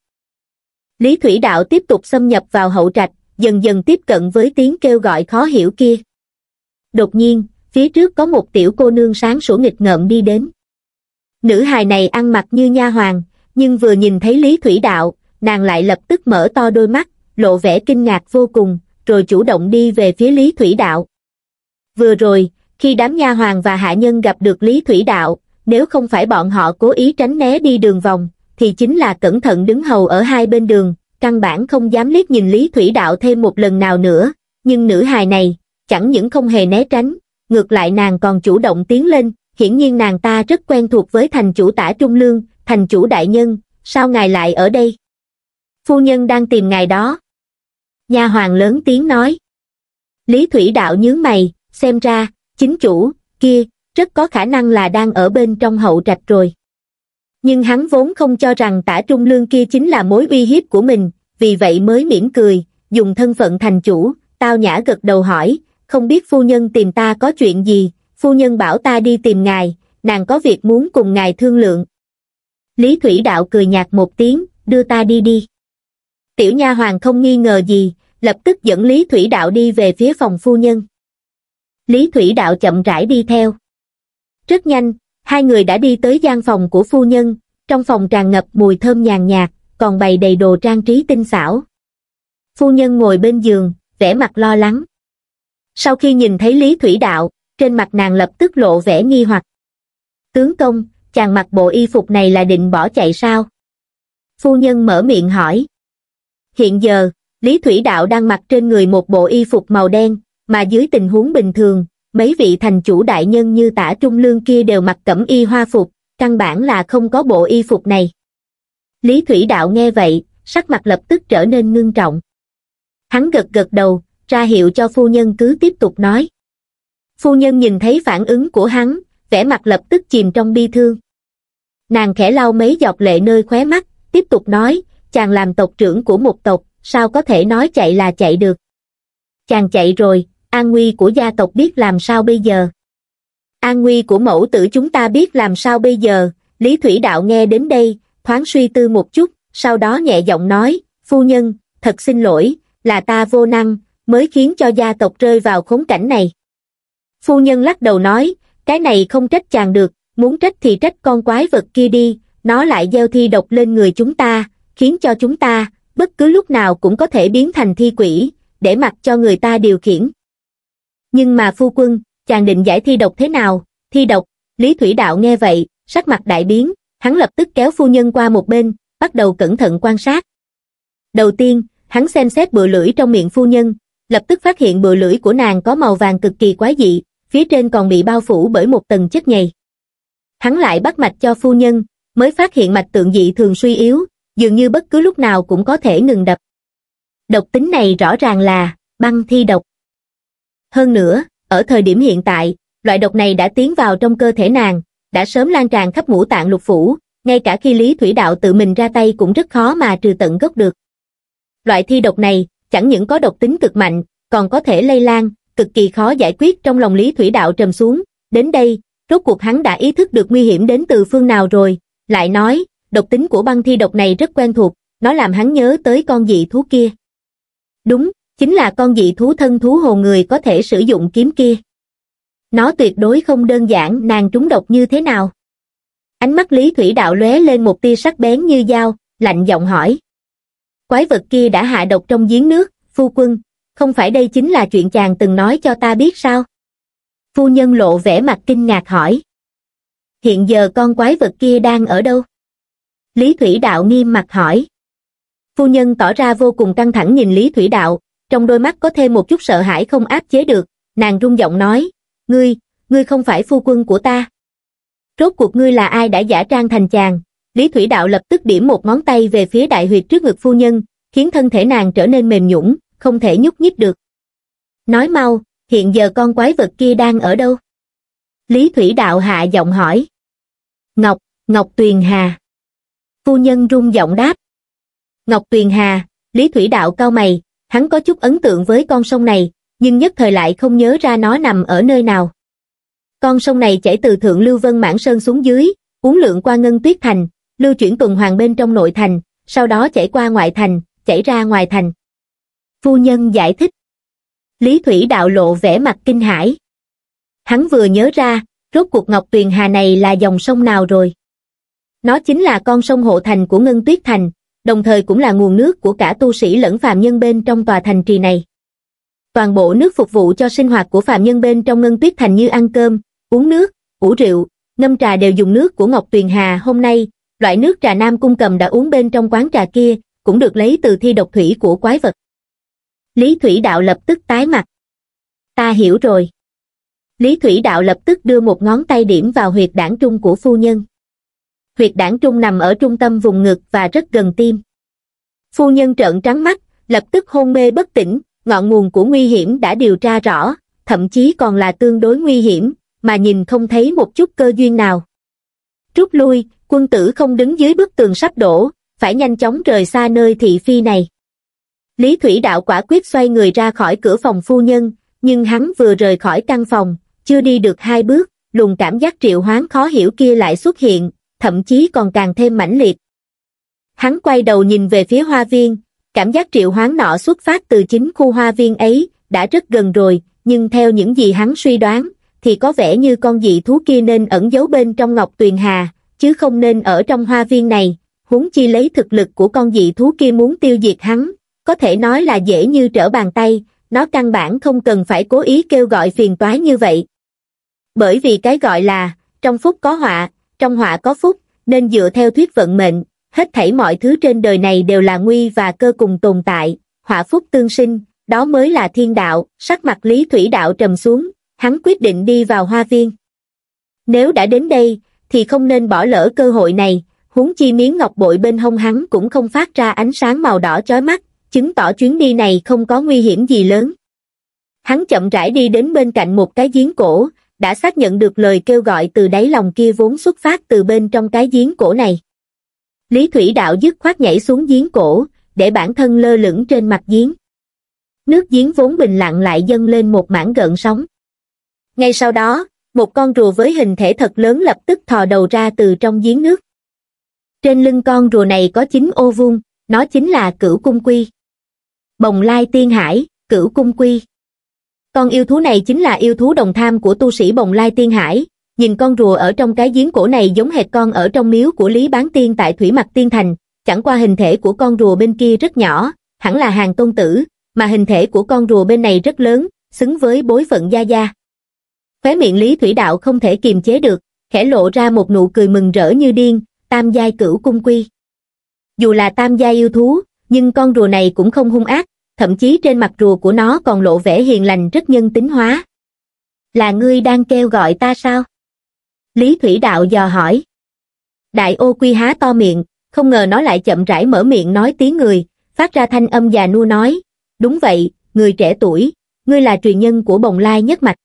Lý Thủy Đạo tiếp tục xâm nhập vào hậu trạch, dần dần tiếp cận với tiếng kêu gọi khó hiểu kia. Đột nhiên, phía trước có một tiểu cô nương sáng sủa nghịch ngợm đi đến. Nữ hài này ăn mặc như nha hoàn, nhưng vừa nhìn thấy Lý Thủy Đạo, nàng lại lập tức mở to đôi mắt, lộ vẻ kinh ngạc vô cùng, rồi chủ động đi về phía Lý Thủy Đạo. Vừa rồi, khi đám nha hoàn và hạ nhân gặp được Lý Thủy Đạo, nếu không phải bọn họ cố ý tránh né đi đường vòng, thì chính là cẩn thận đứng hầu ở hai bên đường, căn bản không dám liếc nhìn Lý Thủy Đạo thêm một lần nào nữa, nhưng nữ hài này, chẳng những không hề né tránh, ngược lại nàng còn chủ động tiến lên, hiển nhiên nàng ta rất quen thuộc với thành chủ Tả Trung Lương. Thành chủ đại nhân, sao ngài lại ở đây? Phu nhân đang tìm ngài đó. Nha hoàn lớn tiếng nói. Lý Thủy Đạo nhướng mày, xem ra, chính chủ, kia, rất có khả năng là đang ở bên trong hậu trạch rồi. Nhưng hắn vốn không cho rằng Tả Trung Lương kia chính là mối uy hiếp của mình, vì vậy mới mỉm cười, dùng thân phận thành chủ, tao nhã gật đầu hỏi, không biết phu nhân tìm ta có chuyện gì, phu nhân bảo ta đi tìm ngài, nàng có việc muốn cùng ngài thương lượng. Lý Thủy Đạo cười nhạt một tiếng, đưa ta đi đi. Tiểu nha hoàn không nghi ngờ gì, lập tức dẫn Lý Thủy Đạo đi về phía phòng phu nhân. Lý Thủy Đạo chậm rãi đi theo. Rất nhanh, hai người đã đi tới gian phòng của phu nhân, trong phòng tràn ngập mùi thơm nhàn nhạt, còn bày đầy đồ trang trí tinh xảo. Phu nhân ngồi bên giường, vẻ mặt lo lắng. Sau khi nhìn thấy Lý Thủy Đạo, trên mặt nàng lập tức lộ vẻ nghi hoặc. Tướng công, chàng mặc bộ y phục này là định bỏ chạy sao? Phu nhân mở miệng hỏi. Hiện giờ, Lý Thủy Đạo đang mặc trên người một bộ y phục màu đen, mà dưới tình huống bình thường, mấy vị thành chủ đại nhân như Tả Trung Lương kia đều mặc cẩm y hoa phục, căn bản là không có bộ y phục này. Lý Thủy Đạo nghe vậy, sắc mặt lập tức trở nên ngưng trọng. Hắn gật gật đầu, ra hiệu cho phu nhân cứ tiếp tục nói. Phu nhân nhìn thấy phản ứng của hắn, vẻ mặt lập tức chìm trong bi thương. Nàng khẽ lau mấy giọt lệ nơi khóe mắt, tiếp tục nói, chàng làm tộc trưởng của một tộc, sao có thể nói chạy là chạy được. Chàng chạy rồi, an nguy của gia tộc biết làm sao bây giờ? An nguy của mẫu tử chúng ta biết làm sao bây giờ? Lý Thủy Đạo nghe đến đây, thoáng suy tư một chút, sau đó nhẹ giọng nói, phu nhân, thật xin lỗi, là ta vô năng, mới khiến cho gia tộc rơi vào khốn cảnh này. Phu nhân lắc đầu nói, cái này không trách chàng được, muốn trách thì trách con quái vật kia đi, nó lại gieo thi độc lên người chúng ta, khiến cho chúng ta, bất cứ lúc nào cũng có thể biến thành thi quỷ, để mặc cho người ta điều khiển. Nhưng mà phu quân, chàng định giải thi độc thế nào? Thi độc? Lý Thủy Đạo nghe vậy, sắc mặt đại biến, hắn lập tức kéo phu nhân qua một bên, bắt đầu cẩn thận quan sát. Đầu tiên, hắn xem xét bựa lưỡi trong miệng phu nhân, lập tức phát hiện bựa lưỡi của nàng có màu vàng cực kỳ quái dị, phía trên còn bị bao phủ bởi một tầng chất nhầy. Hắn lại bắt mạch cho phu nhân, mới phát hiện mạch tượng dị thường suy yếu, dường như bất cứ lúc nào cũng có thể ngừng đập. Độc tính này rõ ràng là băng thi độc. Hơn nữa, ở thời điểm hiện tại, loại độc này đã tiến vào trong cơ thể nàng, đã sớm lan tràn khắp ngũ tạng lục phủ, ngay cả khi Lý Thủy Đạo tự mình ra tay cũng rất khó mà trừ tận gốc được. Loại thi độc này, chẳng những có độc tính cực mạnh, còn có thể lây lan, cực kỳ khó giải quyết. Trong lòng Lý Thủy Đạo trầm xuống, đến đây, rốt cuộc hắn đã ý thức được nguy hiểm đến từ phương nào rồi, lại nói, độc tính của băng thi độc này rất quen thuộc, nó làm hắn nhớ tới con dị thú kia. Đúng, chính là con dị thú thân thú hồn người có thể sử dụng kiếm kia. Nó tuyệt đối không đơn giản, nàng trúng độc như thế nào? Ánh mắt Lý Thủy Đạo lóe lên một tia sắc bén như dao, lạnh giọng hỏi. Quái vật kia đã hạ độc trong giếng nước, phu quân, không phải đây chính là chuyện chàng từng nói cho ta biết sao? Phu nhân lộ vẻ mặt kinh ngạc hỏi. Hiện giờ con quái vật kia đang ở đâu? Lý Thủy Đạo nghiêm mặt hỏi. Phu nhân tỏ ra vô cùng căng thẳng nhìn Lý Thủy Đạo, trong đôi mắt có thêm một chút sợ hãi không áp chế được, nàng run giọng nói, ngươi, ngươi không phải phu quân của ta. Rốt cuộc ngươi là ai đã giả trang thành chàng? Lý Thủy Đạo lập tức điểm một ngón tay về phía đại huyệt trước ngực phu nhân, khiến thân thể nàng trở nên mềm nhũn, không thể nhúc nhích được. Nói mau, hiện giờ con quái vật kia đang ở đâu? Lý Thủy Đạo hạ giọng hỏi. Ngọc, Ngọc Tuyền Hà. Phu nhân run giọng đáp. Ngọc Tuyền Hà, Lý Thủy Đạo cau mày, hắn có chút ấn tượng với con sông này, nhưng nhất thời lại không nhớ ra nó nằm ở nơi nào. Con sông này chảy từ Thượng Lưu Vân Mãn Sơn xuống dưới, uốn lượn qua Ngân Tuyết Thành, lưu chuyển tuần hoàn bên trong nội thành, sau đó chảy qua ngoại thành, chảy ra ngoài thành. Phu nhân giải thích. Lý Thủy Đạo lộ vẻ mặt kinh hãi. Hắn vừa nhớ ra, rốt cuộc Ngọc Tuyền Hà này là dòng sông nào rồi. Nó chính là con sông hộ thành của Ngân Tuyết Thành, đồng thời cũng là nguồn nước của cả tu sĩ lẫn phàm nhân bên trong tòa thành trì này. Toàn bộ nước phục vụ cho sinh hoạt của phàm nhân bên trong Ngân Tuyết Thành như ăn cơm, uống nước, ủ rượu, ngâm trà đều dùng nước của Ngọc Tuyền Hà. Hôm nay, loại nước trà Nam Cung Cầm đã uống bên trong quán trà kia, cũng được lấy từ thi độc thủy của quái vật. Lý Thủy Đạo lập tức tái mặt. Ta hiểu rồi. Lý Thủy Đạo lập tức đưa một ngón tay điểm vào huyệt đảng trung của phu nhân. Huyệt đảng trung nằm ở trung tâm vùng ngực và rất gần tim. Phu nhân trợn trắng mắt, lập tức hôn mê bất tỉnh, ngọn nguồn của nguy hiểm đã điều tra rõ, thậm chí còn là tương đối nguy hiểm, mà nhìn không thấy một chút cơ duyên nào. Rút lui, quân tử không đứng dưới bức tường sắp đổ, phải nhanh chóng rời xa nơi thị phi này. Lý Thủy Đạo quả quyết xoay người ra khỏi cửa phòng phu nhân, nhưng hắn vừa rời khỏi căn phòng, chưa đi được hai bước, luồng cảm giác triệu hoán khó hiểu kia lại xuất hiện, thậm chí còn càng thêm mãnh liệt. Hắn quay đầu nhìn về phía hoa viên, cảm giác triệu hoán nọ xuất phát từ chính khu hoa viên ấy, đã rất gần rồi, nhưng theo những gì hắn suy đoán, thì có vẻ như con dị thú kia nên ẩn giấu bên trong Ngọc Tuyền Hà, chứ không nên ở trong hoa viên này, huống chi lấy thực lực của con dị thú kia muốn tiêu diệt hắn, có thể nói là dễ như trở bàn tay, nó căn bản không cần phải cố ý kêu gọi phiền toái như vậy. Bởi vì cái gọi là, trong phúc có họa, trong họa có phúc, nên dựa theo thuyết vận mệnh, hết thảy mọi thứ trên đời này đều là nguy và cơ cùng tồn tại, họa phúc tương sinh, đó mới là thiên đạo. Sắc mặt Lý Thủy Đạo trầm xuống, hắn quyết định đi vào hoa viên. Nếu đã đến đây, thì không nên bỏ lỡ cơ hội này, huống chi miếng ngọc bội bên hông hắn cũng không phát ra ánh sáng màu đỏ chói mắt, chứng tỏ chuyến đi này không có nguy hiểm gì lớn. Hắn chậm rãi đi đến bên cạnh một cái giếng cổ, đã xác nhận được lời kêu gọi từ đáy lòng kia vốn xuất phát từ bên trong cái giếng cổ này. Lý Thủy Đạo dứt khoát nhảy xuống giếng cổ, để bản thân lơ lửng trên mặt giếng. Nước giếng vốn bình lặng lại dâng lên một mảng gợn sóng. Ngay sau đó, một con rùa với hình thể thật lớn lập tức thò đầu ra từ trong giếng nước. Trên lưng con rùa này có chín ô vuông, nó chính là Cửu Cung Quy. Bồng Lai Tiên Hải, Cửu Cung Quy. Con yêu thú này chính là yêu thú đồng tham của tu sĩ Bồng Lai Tiên Hải, nhìn con rùa ở trong cái giếng cổ này giống hệt con ở trong miếu của Lý Bán Tiên tại Thủy Mặc Tiên Thành, chẳng qua hình thể của con rùa bên kia rất nhỏ, hẳn là hàng tôn tử, mà hình thể của con rùa bên này rất lớn, xứng với bối phận gia gia. Khóe miệng Lý Thủy Đạo không thể kiềm chế được, khẽ lộ ra một nụ cười mừng rỡ như điên, tam giai Cửu Cung Quy. Dù là tam giai yêu thú, nhưng con rùa này cũng không hung ác, thậm chí trên mặt rùa của nó còn lộ vẻ hiền lành rất nhân tính hóa. Là ngươi đang kêu gọi ta sao? Lý Thủy Đạo dò hỏi. Đại ô quy há to miệng, không ngờ nó lại chậm rãi mở miệng nói tiếng người, phát ra thanh âm già nua nói, đúng vậy, người trẻ tuổi, ngươi là truyền nhân của Bồng Lai nhất mạch.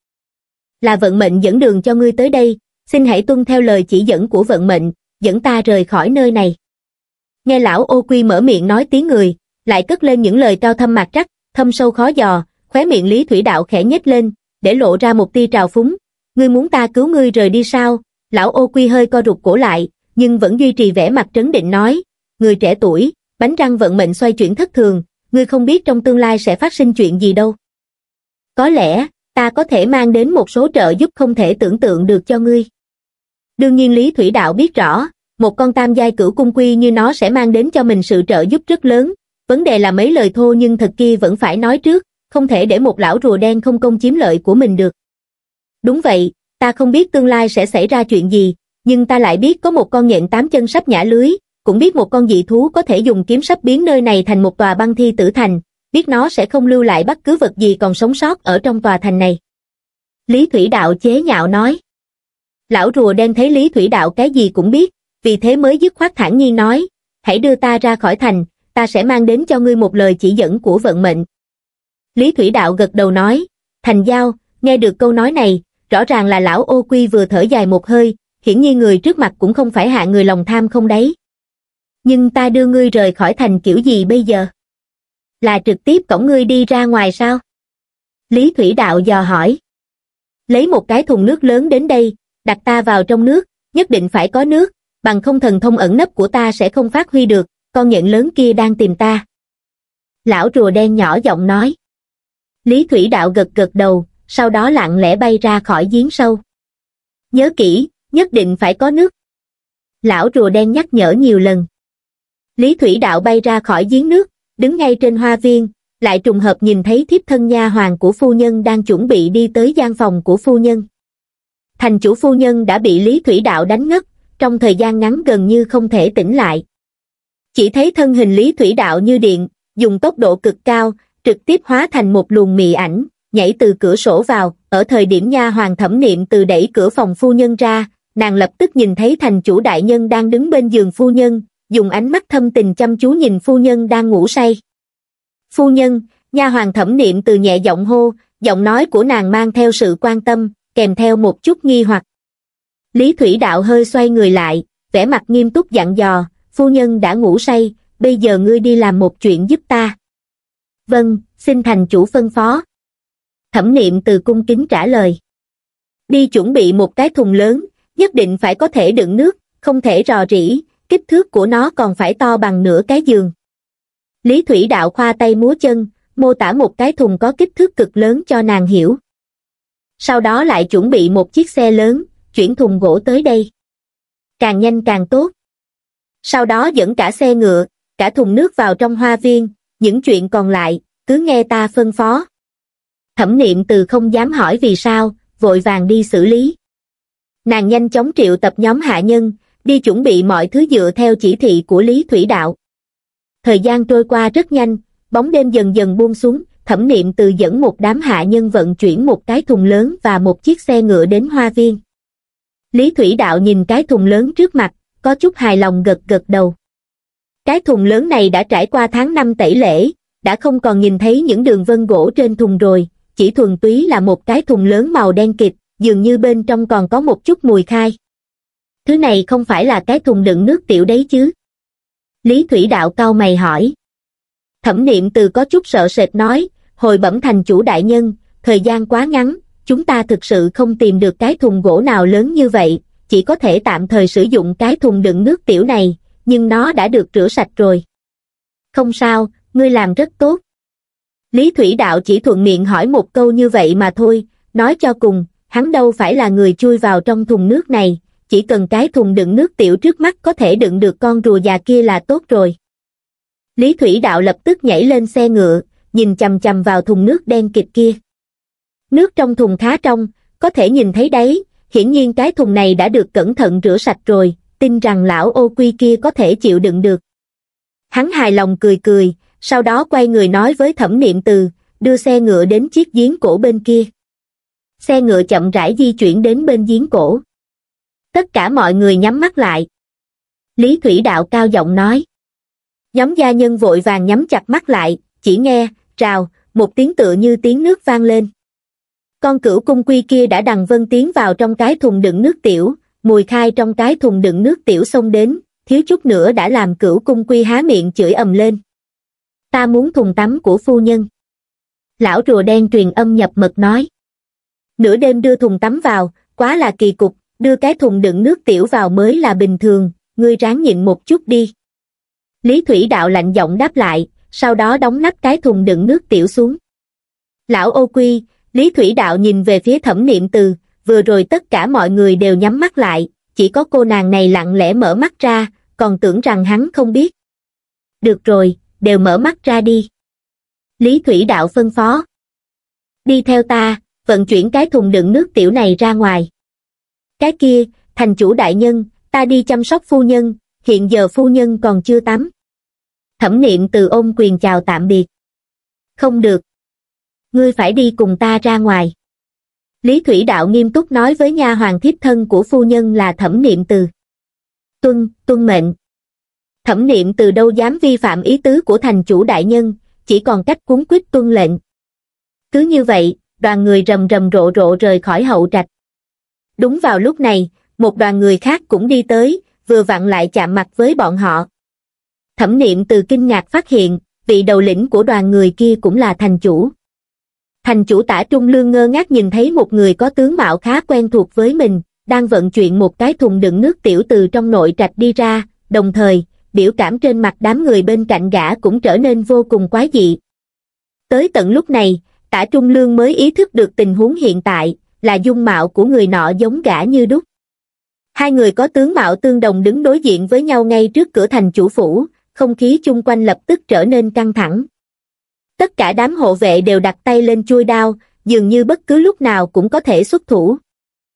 Là vận mệnh dẫn đường cho ngươi tới đây, xin hãy tuân theo lời chỉ dẫn của vận mệnh, dẫn ta rời khỏi nơi này. Nghe lão ô quy mở miệng nói tiếng người, lại cất lên những lời cao thâm mạc trắc, thâm sâu khó dò, khóe miệng Lý Thủy Đạo khẽ nhếch lên, để lộ ra một tia trào phúng. Ngươi muốn ta cứu ngươi rời đi sao? Lão ô quy hơi co rụt cổ lại, nhưng vẫn duy trì vẻ mặt trấn định nói, người trẻ tuổi, bánh răng vận mệnh xoay chuyển thất thường, ngươi không biết trong tương lai sẽ phát sinh chuyện gì đâu. Có lẽ, ta có thể mang đến một số trợ giúp không thể tưởng tượng được cho ngươi. Đương nhiên Lý Thủy Đạo biết rõ, một con tam giai Cửu Cung Quy như nó sẽ mang đến cho mình sự trợ giúp rất lớn, vấn đề là mấy lời thô nhưng thật kia vẫn phải nói trước, không thể để một lão rùa đen không công chiếm lợi của mình được. Đúng vậy, ta không biết tương lai sẽ xảy ra chuyện gì, nhưng ta lại biết có một con nhện tám chân sắp nhả lưới, cũng biết một con dị thú có thể dùng kiếm sắp biến nơi này thành một tòa băng thi tử thành, biết nó sẽ không lưu lại bất cứ vật gì còn sống sót ở trong tòa thành này. Lý Thủy Đạo chế nhạo nói. Lão rùa đen thấy Lý Thủy Đạo cái gì cũng biết, vì thế mới dứt khoát thản nhiên nói, hãy đưa ta ra khỏi thành, ta sẽ mang đến cho ngươi một lời chỉ dẫn của vận mệnh. Lý Thủy Đạo gật đầu nói, thành giao. Nghe được câu nói này, rõ ràng là lão ô quy vừa thở dài một hơi, hiển nhiên người trước mặt cũng không phải hạ người lòng tham không đấy. Nhưng ta đưa ngươi rời khỏi thành kiểu gì bây giờ? Là trực tiếp cõng ngươi đi ra ngoài sao? Lý Thủy Đạo dò hỏi. Lấy một cái thùng nước lớn đến đây, đặt ta vào trong nước, nhất định phải có nước, bằng không thần thông ẩn nấp của ta sẽ không phát huy được, con nhện lớn kia đang tìm ta. Lão rùa đen nhỏ giọng nói. Lý Thủy Đạo gật gật đầu, sau đó lặng lẽ bay ra khỏi giếng sâu. Nhớ kỹ, nhất định phải có nước. Lão rùa đen nhắc nhở nhiều lần. Lý Thủy Đạo bay ra khỏi giếng nước, đứng ngay trên hoa viên, lại trùng hợp nhìn thấy thiếp thân nha hoàn của phu nhân đang chuẩn bị đi tới gian phòng của phu nhân. thành chủ phu nhân đã bị Lý Thủy Đạo đánh ngất, trong thời gian ngắn gần như không thể tỉnh lại. Chỉ thấy thân hình Lý Thủy Đạo như điện, dùng tốc độ cực cao, trực tiếp hóa thành một luồng mị ảnh, nhảy từ cửa sổ vào. Ở thời điểm nha hoàn Thẩm Niệm Từ đẩy cửa phòng phu nhân ra, nàng lập tức nhìn thấy thành chủ đại nhân đang đứng bên giường phu nhân, dùng ánh mắt thâm tình chăm chú nhìn phu nhân đang ngủ say. Phu nhân, nha hoàn Thẩm Niệm Từ nhẹ giọng hô, giọng nói của nàng mang theo sự quan tâm, kèm theo một chút nghi hoặc. Lý Thủy Đạo hơi xoay người lại, vẻ mặt nghiêm túc dặn dò, phu nhân đã ngủ say, bây giờ ngươi đi làm một chuyện giúp ta. Vâng, xin thành chủ phân phó. Thẩm Niệm Từ cung kính trả lời. Đi chuẩn bị một cái thùng lớn, nhất định phải có thể đựng nước, không thể rò rỉ, kích thước của nó còn phải to bằng nửa cái giường. Lý Thủy Đạo khoa tay múa chân, mô tả một cái thùng có kích thước cực lớn cho nàng hiểu. Sau đó lại chuẩn bị một chiếc xe lớn, chuyển thùng gỗ tới đây. Càng nhanh càng tốt. Sau đó dẫn cả xe ngựa, cả thùng nước vào trong hoa viên, những chuyện còn lại, cứ nghe ta phân phó. Thẩm Niệm Từ không dám hỏi vì sao, vội vàng đi xử lý. Nàng nhanh chóng triệu tập nhóm hạ nhân, đi chuẩn bị mọi thứ dựa theo chỉ thị của Lý Thủy Đạo. Thời gian trôi qua rất nhanh, bóng đêm dần dần buông xuống, Thẩm Niệm Từ dẫn một đám hạ nhân vận chuyển một cái thùng lớn và một chiếc xe ngựa đến hoa viên. Lý Thủy Đạo nhìn cái thùng lớn trước mặt, có chút hài lòng gật gật đầu. Cái thùng lớn này đã trải qua tháng năm tẩy lễ, đã không còn nhìn thấy những đường vân gỗ trên thùng rồi, chỉ thuần túy là một cái thùng lớn màu đen kịt, dường như bên trong còn có một chút mùi khai. Thứ này không phải là cái thùng đựng nước tiểu đấy chứ? Lý Thủy Đạo cau mày hỏi. Thẩm Niệm Từ có chút sợ sệt nói, hồi bẩm thành chủ đại nhân, thời gian quá ngắn, chúng ta thực sự không tìm được cái thùng gỗ nào lớn như vậy, chỉ có thể tạm thời sử dụng cái thùng đựng nước tiểu này, nhưng nó đã được rửa sạch rồi. Không sao, ngươi làm rất tốt. Lý Thủy Đạo chỉ thuận miệng hỏi một câu như vậy mà thôi, nói cho cùng, hắn đâu phải là người chui vào trong thùng nước này, chỉ cần cái thùng đựng nước tiểu trước mắt có thể đựng được con rùa già kia là tốt rồi. Lý Thủy Đạo lập tức nhảy lên xe ngựa, nhìn chằm chằm vào thùng nước đen kịt kia. Nước trong thùng khá trong, có thể nhìn thấy đáy, hiển nhiên cái thùng này đã được cẩn thận rửa sạch rồi, tin rằng lão ô quy kia có thể chịu đựng được. Hắn hài lòng cười cười, sau đó quay người nói với Thẩm Niệm Từ, đưa xe ngựa đến chiếc giếng cổ bên kia. Xe ngựa chậm rãi di chuyển đến bên giếng cổ. Tất cả mọi người nhắm mắt lại. Lý Thủy Đạo cao giọng nói. Nhóm gia nhân vội vàng nhắm chặt mắt lại, chỉ nghe, rào, một tiếng tựa như tiếng nước vang lên. Con cửu cung quy kia đã đằng vân tiến vào trong cái thùng đựng nước tiểu, mùi khai trong cái thùng đựng nước tiểu xông đến, thiếu chút nữa đã làm cửu cung quy há miệng chửi ầm lên. Ta muốn thùng tắm của phu nhân. Lão rùa đen truyền âm nhập mật nói. Nửa đêm đưa thùng tắm vào, quá là kỳ cục, đưa cái thùng đựng nước tiểu vào mới là bình thường, ngươi ráng nhịn một chút đi. Lý Thủy Đạo lạnh giọng đáp lại, sau đó đóng nắp cái thùng đựng nước tiểu xuống. Lão ô quy, Lý Thủy Đạo nhìn về phía Thẩm Niệm Từ, vừa rồi tất cả mọi người đều nhắm mắt lại, chỉ có cô nàng này lặng lẽ mở mắt ra, còn tưởng rằng hắn không biết. Được rồi, đều mở mắt ra đi. Lý Thủy Đạo phân phó. Đi theo ta, vận chuyển cái thùng đựng nước tiểu này ra ngoài. Cái kia, thành chủ đại nhân, ta đi chăm sóc phu nhân, hiện giờ phu nhân còn chưa tắm. Thẩm Niệm Từ ôm quyền chào tạm biệt. Không được. Ngươi phải đi cùng ta ra ngoài. Lý Thủy Đạo nghiêm túc nói với nha hoàn thiếp thân của phu nhân là Thẩm Niệm Từ. Tuân, tuân mệnh. Thẩm Niệm Từ đâu dám vi phạm ý tứ của thành chủ đại nhân, chỉ còn cách cuống quýt tuân lệnh. Cứ như vậy, đoàn người rầm rầm rộ rộ rời khỏi hậu trạch. Đúng vào lúc này, một đoàn người khác cũng đi tới, vừa vặn lại chạm mặt với bọn họ. Thẩm Niệm Từ kinh ngạc phát hiện, vị đầu lĩnh của đoàn người kia cũng là thành chủ. Thành chủ Tả Trung Lương ngơ ngác nhìn thấy một người có tướng mạo khá quen thuộc với mình, đang vận chuyển một cái thùng đựng nước tiểu từ trong nội trạch đi ra, đồng thời, biểu cảm trên mặt đám người bên cạnh gã cũng trở nên vô cùng quái dị. Tới tận lúc này, Tả Trung Lương mới ý thức được tình huống hiện tại, là dung mạo của người nọ giống gã như đúc. Hai người có tướng mạo tương đồng đứng đối diện với nhau ngay trước cửa thành chủ phủ, không khí chung quanh lập tức trở nên căng thẳng. Tất cả đám hộ vệ đều đặt tay lên chuôi đao, dường như bất cứ lúc nào cũng có thể xuất thủ.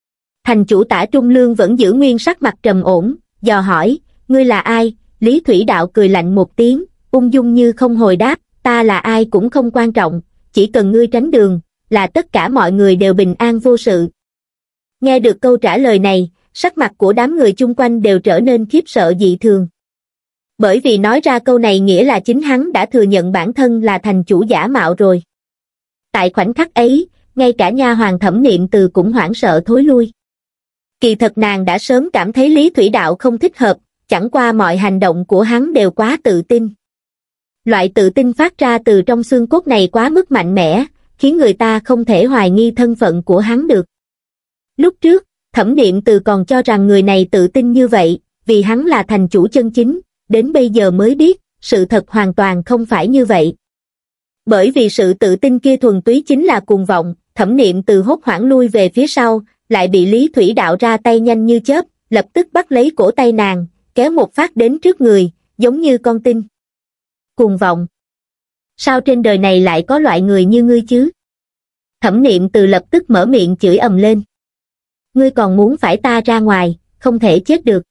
Thành chủ Tả Trung Lương vẫn giữ nguyên sắc mặt trầm ổn, dò hỏi, ngươi là ai? Lý Thủy Đạo cười lạnh một tiếng, ung dung như không hồi đáp, ta là ai cũng không quan trọng, chỉ cần ngươi tránh đường, là tất cả mọi người đều bình an vô sự. Nghe được câu trả lời này, sắc mặt của đám người chung quanh đều trở nên khiếp sợ dị thường. Bởi vì nói ra câu này nghĩa là chính hắn đã thừa nhận bản thân là thành chủ giả mạo rồi. Tại khoảnh khắc ấy, ngay cả nha hoàn Thẩm Niệm Từ cũng hoảng sợ thối lui. Kỳ thật nàng đã sớm cảm thấy Lý Thủy Đạo không thích hợp, chẳng qua mọi hành động của hắn đều quá tự tin. Loại tự tin phát ra từ trong xương cốt này quá mức mạnh mẽ, khiến người ta không thể hoài nghi thân phận của hắn được. Lúc trước, Thẩm Niệm Từ còn cho rằng người này tự tin như vậy, vì hắn là thành chủ chân chính, đến bây giờ mới biết, sự thật hoàn toàn không phải như vậy. Bởi vì sự tự tin kia thuần túy chính là cuồng vọng, Thẩm Niệm Từ hốt hoảng lui về phía sau, lại bị Lý Thủy Đạo ra tay nhanh như chớp, lập tức bắt lấy cổ tay nàng, kéo một phát đến trước người, giống như con tin. Cuồng vọng. Sao trên đời này lại có loại người như ngươi chứ? Thẩm Niệm Từ lập tức mở miệng chửi ầm lên. Ngươi còn muốn phải ta ra ngoài, không thể chết được.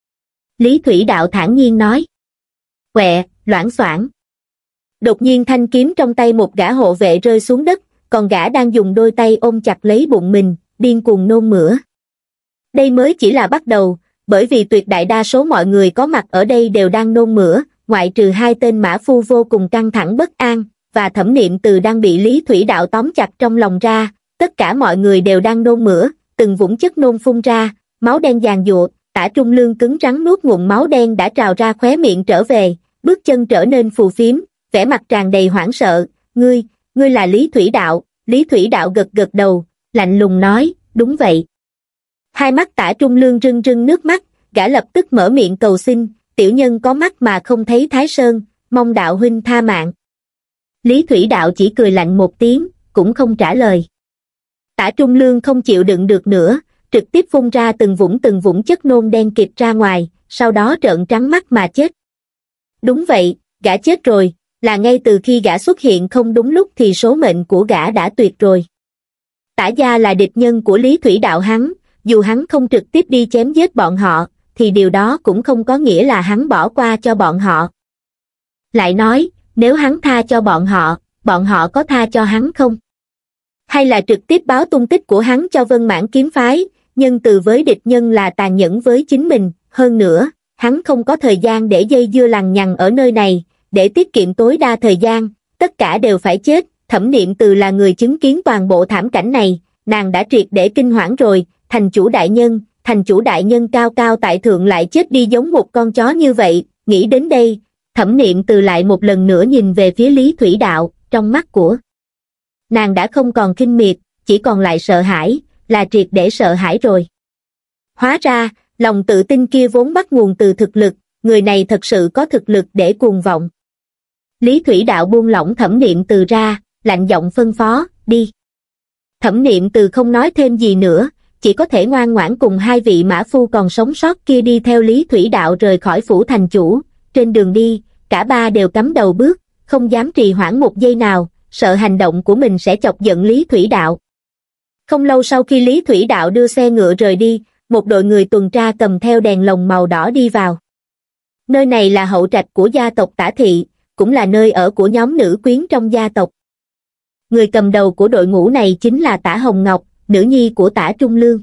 Lý Thủy Đạo thản nhiên nói. Quẹ, loảng xoảng. Đột nhiên thanh kiếm trong tay một gã hộ vệ rơi xuống đất, còn gã đang dùng đôi tay ôm chặt lấy bụng mình, điên cuồng nôn mửa. Đây mới chỉ là bắt đầu, bởi vì tuyệt đại đa số mọi người có mặt ở đây đều đang nôn mửa, ngoại trừ hai tên mã phu vô cùng căng thẳng bất an, và Thẩm Niệm Từ đang bị Lý Thủy Đạo tóm chặt trong lòng ra, tất cả mọi người đều đang nôn mửa, từng vũng chất nôn phun ra, máu đen giàn giụa, Tả Trung Lương cứng rắn nuốt ngụm máu đen đã trào ra khóe miệng trở về, bước chân trở nên phù phiếm, vẻ mặt tràn đầy hoảng sợ, ngươi, ngươi là Lý Thủy Đạo. Lý Thủy Đạo gật gật đầu, lạnh lùng nói, đúng vậy. Hai mắt Tả Trung Lương rưng rưng nước mắt, gã lập tức mở miệng cầu xin, tiểu nhân có mắt mà không thấy Thái Sơn, mong đạo huynh tha mạng. Lý Thủy Đạo chỉ cười lạnh một tiếng, cũng không trả lời. Tả Trung Lương không chịu đựng được nữa, trực tiếp phun ra từng vũng từng vũng chất nôn đen kịt ra ngoài, sau đó trợn trắng mắt mà chết. Đúng vậy, gã chết rồi, là ngay từ khi gã xuất hiện không đúng lúc thì số mệnh của gã đã tuyệt rồi. Tả gia là địch nhân của Lý Thủy Đạo hắn, dù hắn không trực tiếp đi chém giết bọn họ, thì điều đó cũng không có nghĩa là hắn bỏ qua cho bọn họ. Lại nói, nếu hắn tha cho bọn họ, bọn họ có tha cho hắn không? Hay là trực tiếp báo tung tích của hắn cho Vân Mãn kiếm phái, nhân từ với địch nhân là tàn nhẫn với chính mình, hơn nữa, hắn không có thời gian để dây dưa lằng nhằng ở nơi này, để tiết kiệm tối đa thời gian, tất cả đều phải chết. Thẩm Niệm Từ là người chứng kiến toàn bộ thảm cảnh này, nàng đã triệt để kinh hoảng rồi, thành chủ đại nhân, thành chủ đại nhân cao cao tại thượng lại chết đi giống một con chó như vậy, nghĩ đến đây, Thẩm Niệm Từ lại một lần nữa nhìn về phía Lý Thủy Đạo, trong mắt của nàng đã không còn khinh miệt, chỉ còn lại sợ hãi, là triệt để sợ hãi rồi. Hóa ra, lòng tự tin kia vốn bắt nguồn từ thực lực, người này thật sự có thực lực để cuồng vọng. Lý Thủy Đạo buông lỏng Thẩm Niệm Từ ra, lạnh giọng phân phó, đi. Thẩm Niệm Từ không nói thêm gì nữa, chỉ có thể ngoan ngoãn cùng hai vị mã phu còn sống sót kia đi theo Lý Thủy Đạo rời khỏi phủ thành chủ. Trên đường đi, cả ba đều cắm đầu bước, không dám trì hoãn một giây nào, sợ hành động của mình sẽ chọc giận Lý Thủy Đạo. Không lâu sau khi Lý Thủy Đạo đưa xe ngựa rời đi, một đội người tuần tra cầm theo đèn lồng màu đỏ đi vào. Nơi này là hậu trạch của gia tộc Tả Thị, cũng là nơi ở của nhóm nữ quyến trong gia tộc. Người cầm đầu của đội ngũ này chính là Tả Hồng Ngọc, nữ nhi của Tả Trung Lương.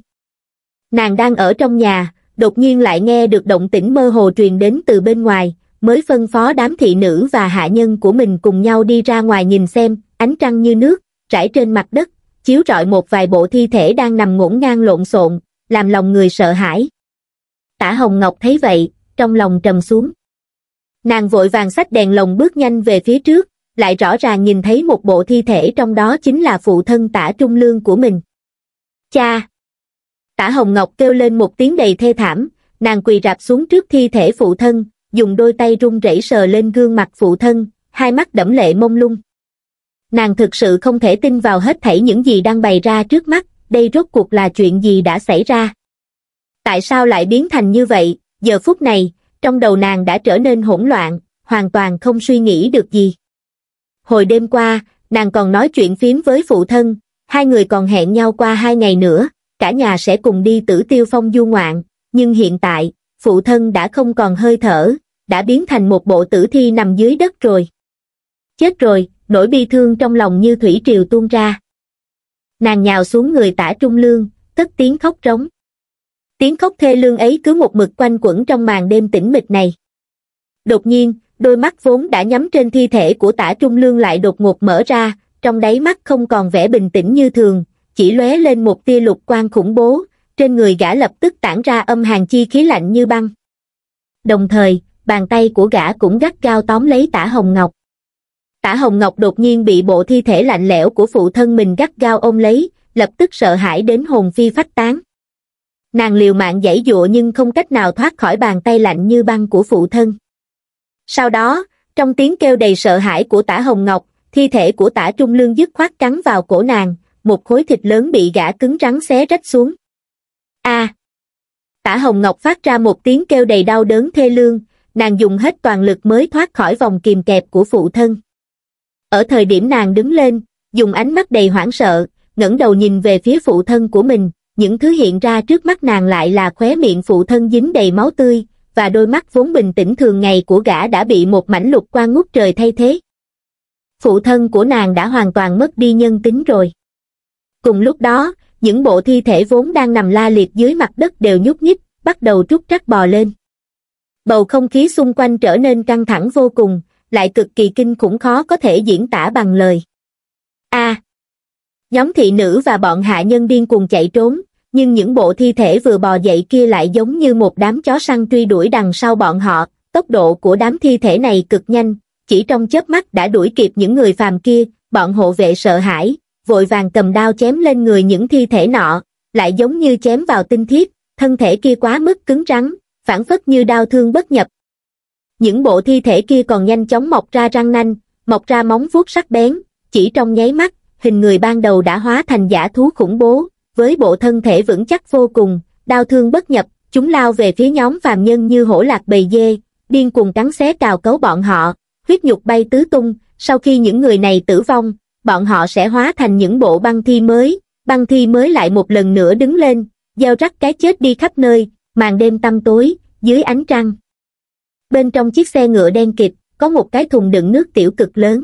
Nàng đang ở trong nhà, đột nhiên lại nghe được động tĩnh mơ hồ truyền đến từ bên ngoài, mới phân phó đám thị nữ và hạ nhân của mình cùng nhau đi ra ngoài nhìn xem. Ánh trăng như nước, trải trên mặt đất, chiếu rọi một vài bộ thi thể đang nằm ngổn ngang lộn xộn, làm lòng người sợ hãi. Tả Hồng Ngọc thấy vậy, trong lòng trầm xuống. Nàng vội vàng xách đèn lồng bước nhanh về phía trước, lại rõ ràng nhìn thấy một bộ thi thể, trong đó chính là phụ thân Tả Trung Lương của mình. Cha! Tả Hồng Ngọc kêu lên một tiếng đầy thê thảm, nàng quỳ rạp xuống trước thi thể phụ thân, dùng đôi tay run rẩy sờ lên gương mặt phụ thân, hai mắt đẫm lệ mông lung. Nàng thực sự không thể tin vào hết thảy những gì đang bày ra trước mắt, đây rốt cuộc là chuyện gì đã xảy ra? Tại sao lại biến thành như vậy? Giờ phút này, trong đầu nàng đã trở nên hỗn loạn, hoàn toàn không suy nghĩ được gì. Hồi đêm qua, nàng còn nói chuyện phiếm với phụ thân, hai người còn hẹn nhau qua hai ngày nữa, cả nhà sẽ cùng đi Tử Tiêu Phong du ngoạn, nhưng hiện tại, phụ thân đã không còn hơi thở, đã biến thành một bộ tử thi nằm dưới đất rồi. Chết rồi, nỗi bi thương trong lòng như thủy triều tuôn ra. Nàng nhào xuống người Tả Trung Lương, cất tiếng khóc rống. Tiếng khóc thê lương ấy cứ một mực quanh quẩn trong màn đêm tĩnh mịch này. Đột nhiên, đôi mắt vốn đã nhắm trên thi thể của Tả Trung Lương lại đột ngột mở ra, trong đáy mắt không còn vẻ bình tĩnh như thường, chỉ lóe lên một tia lục quang khủng bố, trên người gã lập tức tản ra âm hàn chi khí lạnh như băng. Đồng thời, bàn tay của gã cũng gắt gao tóm lấy Tả Hồng Ngọc. Tả Hồng Ngọc đột nhiên bị bộ thi thể lạnh lẽo của phụ thân mình gắt gao ôm lấy, lập tức sợ hãi đến hồn phi phách tán. Nàng liều mạng giãy giụa nhưng không cách nào thoát khỏi bàn tay lạnh như băng của phụ thân. Sau đó, trong tiếng kêu đầy sợ hãi của Tả Hồng Ngọc, thi thể của Tả Trung Lương dứt khoát cắn vào cổ nàng, một khối thịt lớn bị gã cứng rắn xé rách xuống. A! À, Tả Hồng Ngọc phát ra một tiếng kêu đầy đau đớn thê lương, nàng dùng hết toàn lực mới thoát khỏi vòng kìm kẹp của phụ thân. Ở thời điểm nàng đứng lên, dùng ánh mắt đầy hoảng sợ, ngẩng đầu nhìn về phía phụ thân của mình, những thứ hiện ra trước mắt nàng lại là khóe miệng phụ thân dính đầy máu tươi, và đôi mắt vốn bình tĩnh thường ngày của gã đã bị một mảnh lục quang ngút trời thay thế. Phụ thân của nàng đã hoàn toàn mất đi nhân tính rồi. Cùng lúc đó, những bộ thi thể vốn đang nằm la liệt dưới mặt đất đều nhúc nhích, bắt đầu trúc trắc bò lên. Bầu không khí xung quanh trở nên căng thẳng vô cùng, lại cực kỳ kinh khủng khó có thể diễn tả bằng lời. A! À, nhóm thị nữ và bọn hạ nhân điên cuồng chạy trốn, nhưng những bộ thi thể vừa bò dậy kia lại giống như một đám chó săn truy đuổi đằng sau bọn họ, tốc độ của đám thi thể này cực nhanh, chỉ trong chớp mắt đã đuổi kịp những người phàm kia, bọn hộ vệ sợ hãi, vội vàng cầm đao chém lên người những thi thể nọ, lại giống như chém vào tinh thiết, thân thể kia quá mức cứng rắn, phảng phất như đao thương bất nhập. Những bộ thi thể kia còn nhanh chóng mọc ra răng nanh, mọc ra móng vuốt sắc bén, chỉ trong nháy mắt, hình người ban đầu đã hóa thành dã thú khủng bố, với bộ thân thể vững chắc vô cùng, đao thương bất nhập, chúng lao về phía nhóm phàm nhân như hổ lạc bầy dê, điên cuồng cắn xé cào cấu bọn họ, huyết nhục bay tứ tung, sau khi những người này tử vong, bọn họ sẽ hóa thành những bộ băng thi mới, băng thi mới lại một lần nữa đứng lên, gieo rắc cái chết đi khắp nơi, màn đêm tăm tối, dưới ánh trăng. Bên trong chiếc xe ngựa đen kịt, có một cái thùng đựng nước tiểu cực lớn.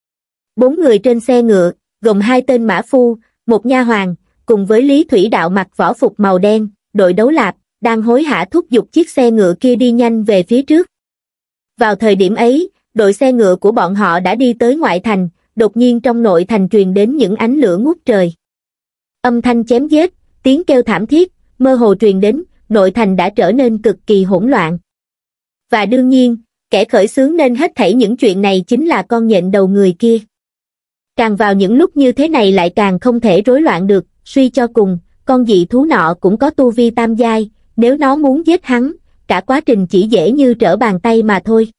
Bốn người trên xe ngựa, gồm hai tên mã phu, một nha hoàn, cùng với Lý Thủy Đạo mặc võ phục màu đen, đội đấu lạp, đang hối hả thúc giục chiếc xe ngựa kia đi nhanh về phía trước. Vào thời điểm ấy, đội xe ngựa của bọn họ đã đi tới ngoại thành, đột nhiên trong nội thành truyền đến những ánh lửa ngút trời. Âm thanh chém giết, tiếng kêu thảm thiết, mơ hồ truyền đến, nội thành đã trở nên cực kỳ hỗn loạn. Và đương nhiên, kẻ khởi xướng nên hết thảy những chuyện này chính là con nhện đầu người kia. Càng vào những lúc như thế này lại càng không thể rối loạn được, suy cho cùng, con dị thú nọ cũng có tu vi tam giai, nếu nó muốn giết hắn, cả quá trình chỉ dễ như trở bàn tay mà thôi.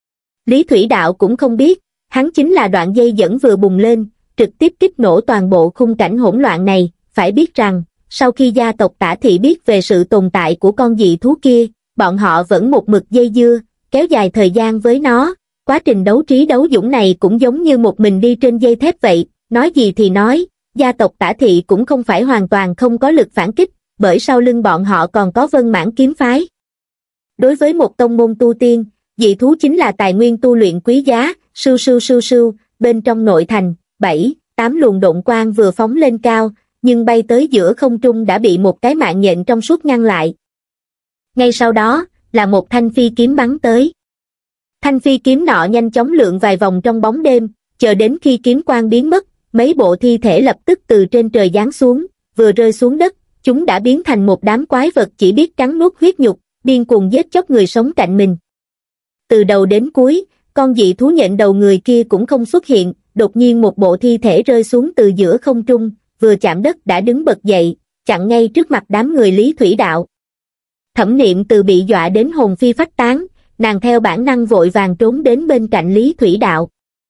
Lý Thủy Đạo cũng không biết, hắn chính là đoạn dây dẫn vừa bùng lên, trực tiếp kích nổ toàn bộ khung cảnh hỗn loạn này, phải biết rằng, sau khi gia tộc Tả Thị biết về sự tồn tại của con dị thú kia, bọn họ vẫn một mực dây dưa, kéo dài thời gian với nó, quá trình đấu trí đấu dũng này cũng giống như một mình đi trên dây thép vậy, nói gì thì nói, gia tộc Tả Thị cũng không phải hoàn toàn không có lực phản kích, bởi sau lưng bọn họ còn có Vân Mãn kiếm phái. Đối với một tông môn tu tiên, dị thú chính là tài nguyên tu luyện quý giá, sưu sưu sưu sưu, bên trong nội thành, bảy, tám luồng độn quang vừa phóng lên cao, nhưng bay tới giữa không trung đã bị một cái mạng nhện trong suốt ngăn lại. Ngay sau đó, là một thanh phi kiếm bắn tới. Thanh phi kiếm nọ nhanh chóng lượn vài vòng trong bóng đêm, chờ đến khi kiếm quang biến mất, mấy bộ thi thể lập tức từ trên trời giáng xuống, vừa rơi xuống đất, chúng đã biến thành một đám quái vật chỉ biết cắn nuốt huyết nhục, điên cuồng giết chóc người sống cạnh mình. Từ đầu đến cuối, con dị thú nhện đầu người kia cũng không xuất hiện, đột nhiên một bộ thi thể rơi xuống từ giữa không trung, vừa chạm đất đã đứng bật dậy, chặn ngay trước mặt đám người Lý Thủy Đạo. Thẩm Niệm Từ bị dọa đến hồn phi phách tán, nàng theo bản năng vội vàng trốn đến bên cạnh Lý Thủy Đạo.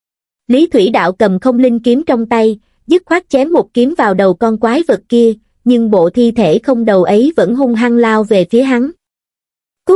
Lý Thủy Đạo cầm không linh kiếm trong tay, dứt khoát chém một kiếm vào đầu con quái vật kia, nhưng bộ thi thể không đầu ấy vẫn hung hăng lao về phía hắn. Cút!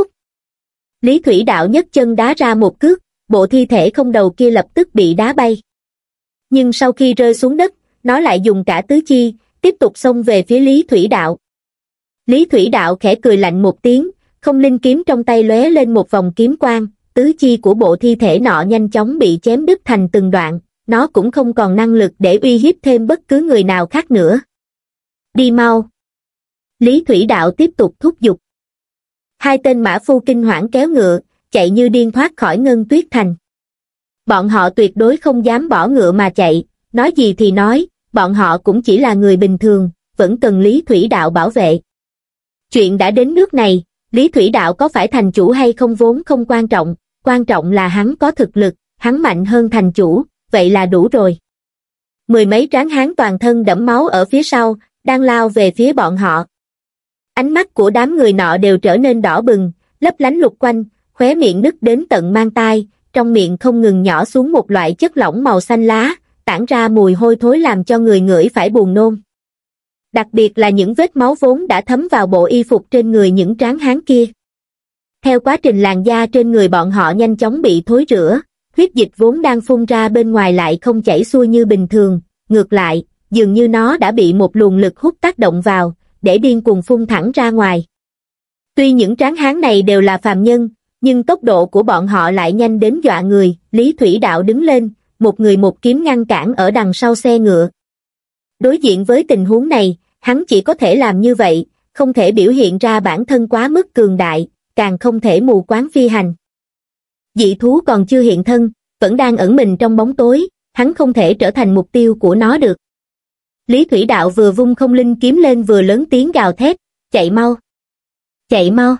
Lý Thủy Đạo nhấc chân đá ra một cước, bộ thi thể không đầu kia lập tức bị đá bay. Nhưng sau khi rơi xuống đất, nó lại dùng cả tứ chi, tiếp tục xông về phía Lý Thủy Đạo. Lý Thủy Đạo khẽ cười lạnh một tiếng, không linh kiếm trong tay lóe lên một vòng kiếm quang, tứ chi của bộ thi thể nọ nhanh chóng bị chém đứt thành từng đoạn, nó cũng không còn năng lực để uy hiếp thêm bất cứ người nào khác nữa. Đi mau! Lý Thủy Đạo tiếp tục thúc giục. Hai tên mã phu kinh hoảng kéo ngựa, chạy như điên thoát khỏi Ngân Tuyết Thành. Bọn họ tuyệt đối không dám bỏ ngựa mà chạy, nói gì thì nói, bọn họ cũng chỉ là người bình thường, vẫn cần Lý Thủy Đạo bảo vệ. Chuyện đã đến nước này, Lý Thủy Đạo có phải thành chủ hay không vốn không quan trọng, quan trọng là hắn có thực lực, hắn mạnh hơn thành chủ, vậy là đủ rồi. Mười mấy tráng hán toàn thân đẫm máu ở phía sau, đang lao về phía bọn họ. Ánh mắt của đám người nọ đều trở nên đỏ bừng, lấp lánh lục quanh, khóe miệng nứt đến tận mang tai, trong miệng không ngừng nhỏ xuống một loại chất lỏng màu xanh lá, tản ra mùi hôi thối làm cho người ngửi phải buồn nôn. Đặc biệt là những vết máu vốn đã thấm vào bộ y phục trên người những tráng hán kia. Theo quá trình làn da trên người bọn họ nhanh chóng bị thối rữa, huyết dịch vốn đang phun ra bên ngoài lại không chảy xuôi như bình thường, ngược lại, dường như nó đã bị một luồng lực hút tác động vào, để điên cuồng phun thẳng ra ngoài. Tuy những tráng hán này đều là phàm nhân, nhưng tốc độ của bọn họ lại nhanh đến dọa người. Lý Thủy Đạo đứng lên, một người một kiếm ngăn cản ở đằng sau xe ngựa. Đối diện với tình huống này, hắn chỉ có thể làm như vậy, không thể biểu hiện ra bản thân quá mức cường đại, càng không thể mù quáng phi hành. Dị thú còn chưa hiện thân, vẫn đang ẩn mình trong bóng tối, hắn không thể trở thành mục tiêu của nó được. Lý Thủy Đạo vừa vung không linh kiếm lên vừa lớn tiếng gào thét, chạy mau, chạy mau.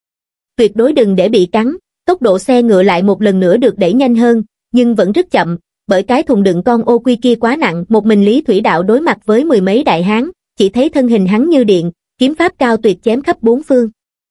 Tuyệt đối đừng để bị cắn, tốc độ xe ngựa lại một lần nữa được đẩy nhanh hơn, nhưng vẫn rất chậm, bởi cái thùng đựng con ô quy kia quá nặng. Một mình Lý Thủy Đạo đối mặt với mười mấy đại hán, chỉ thấy thân hình hắn như điện, kiếm pháp cao tuyệt chém khắp bốn phương.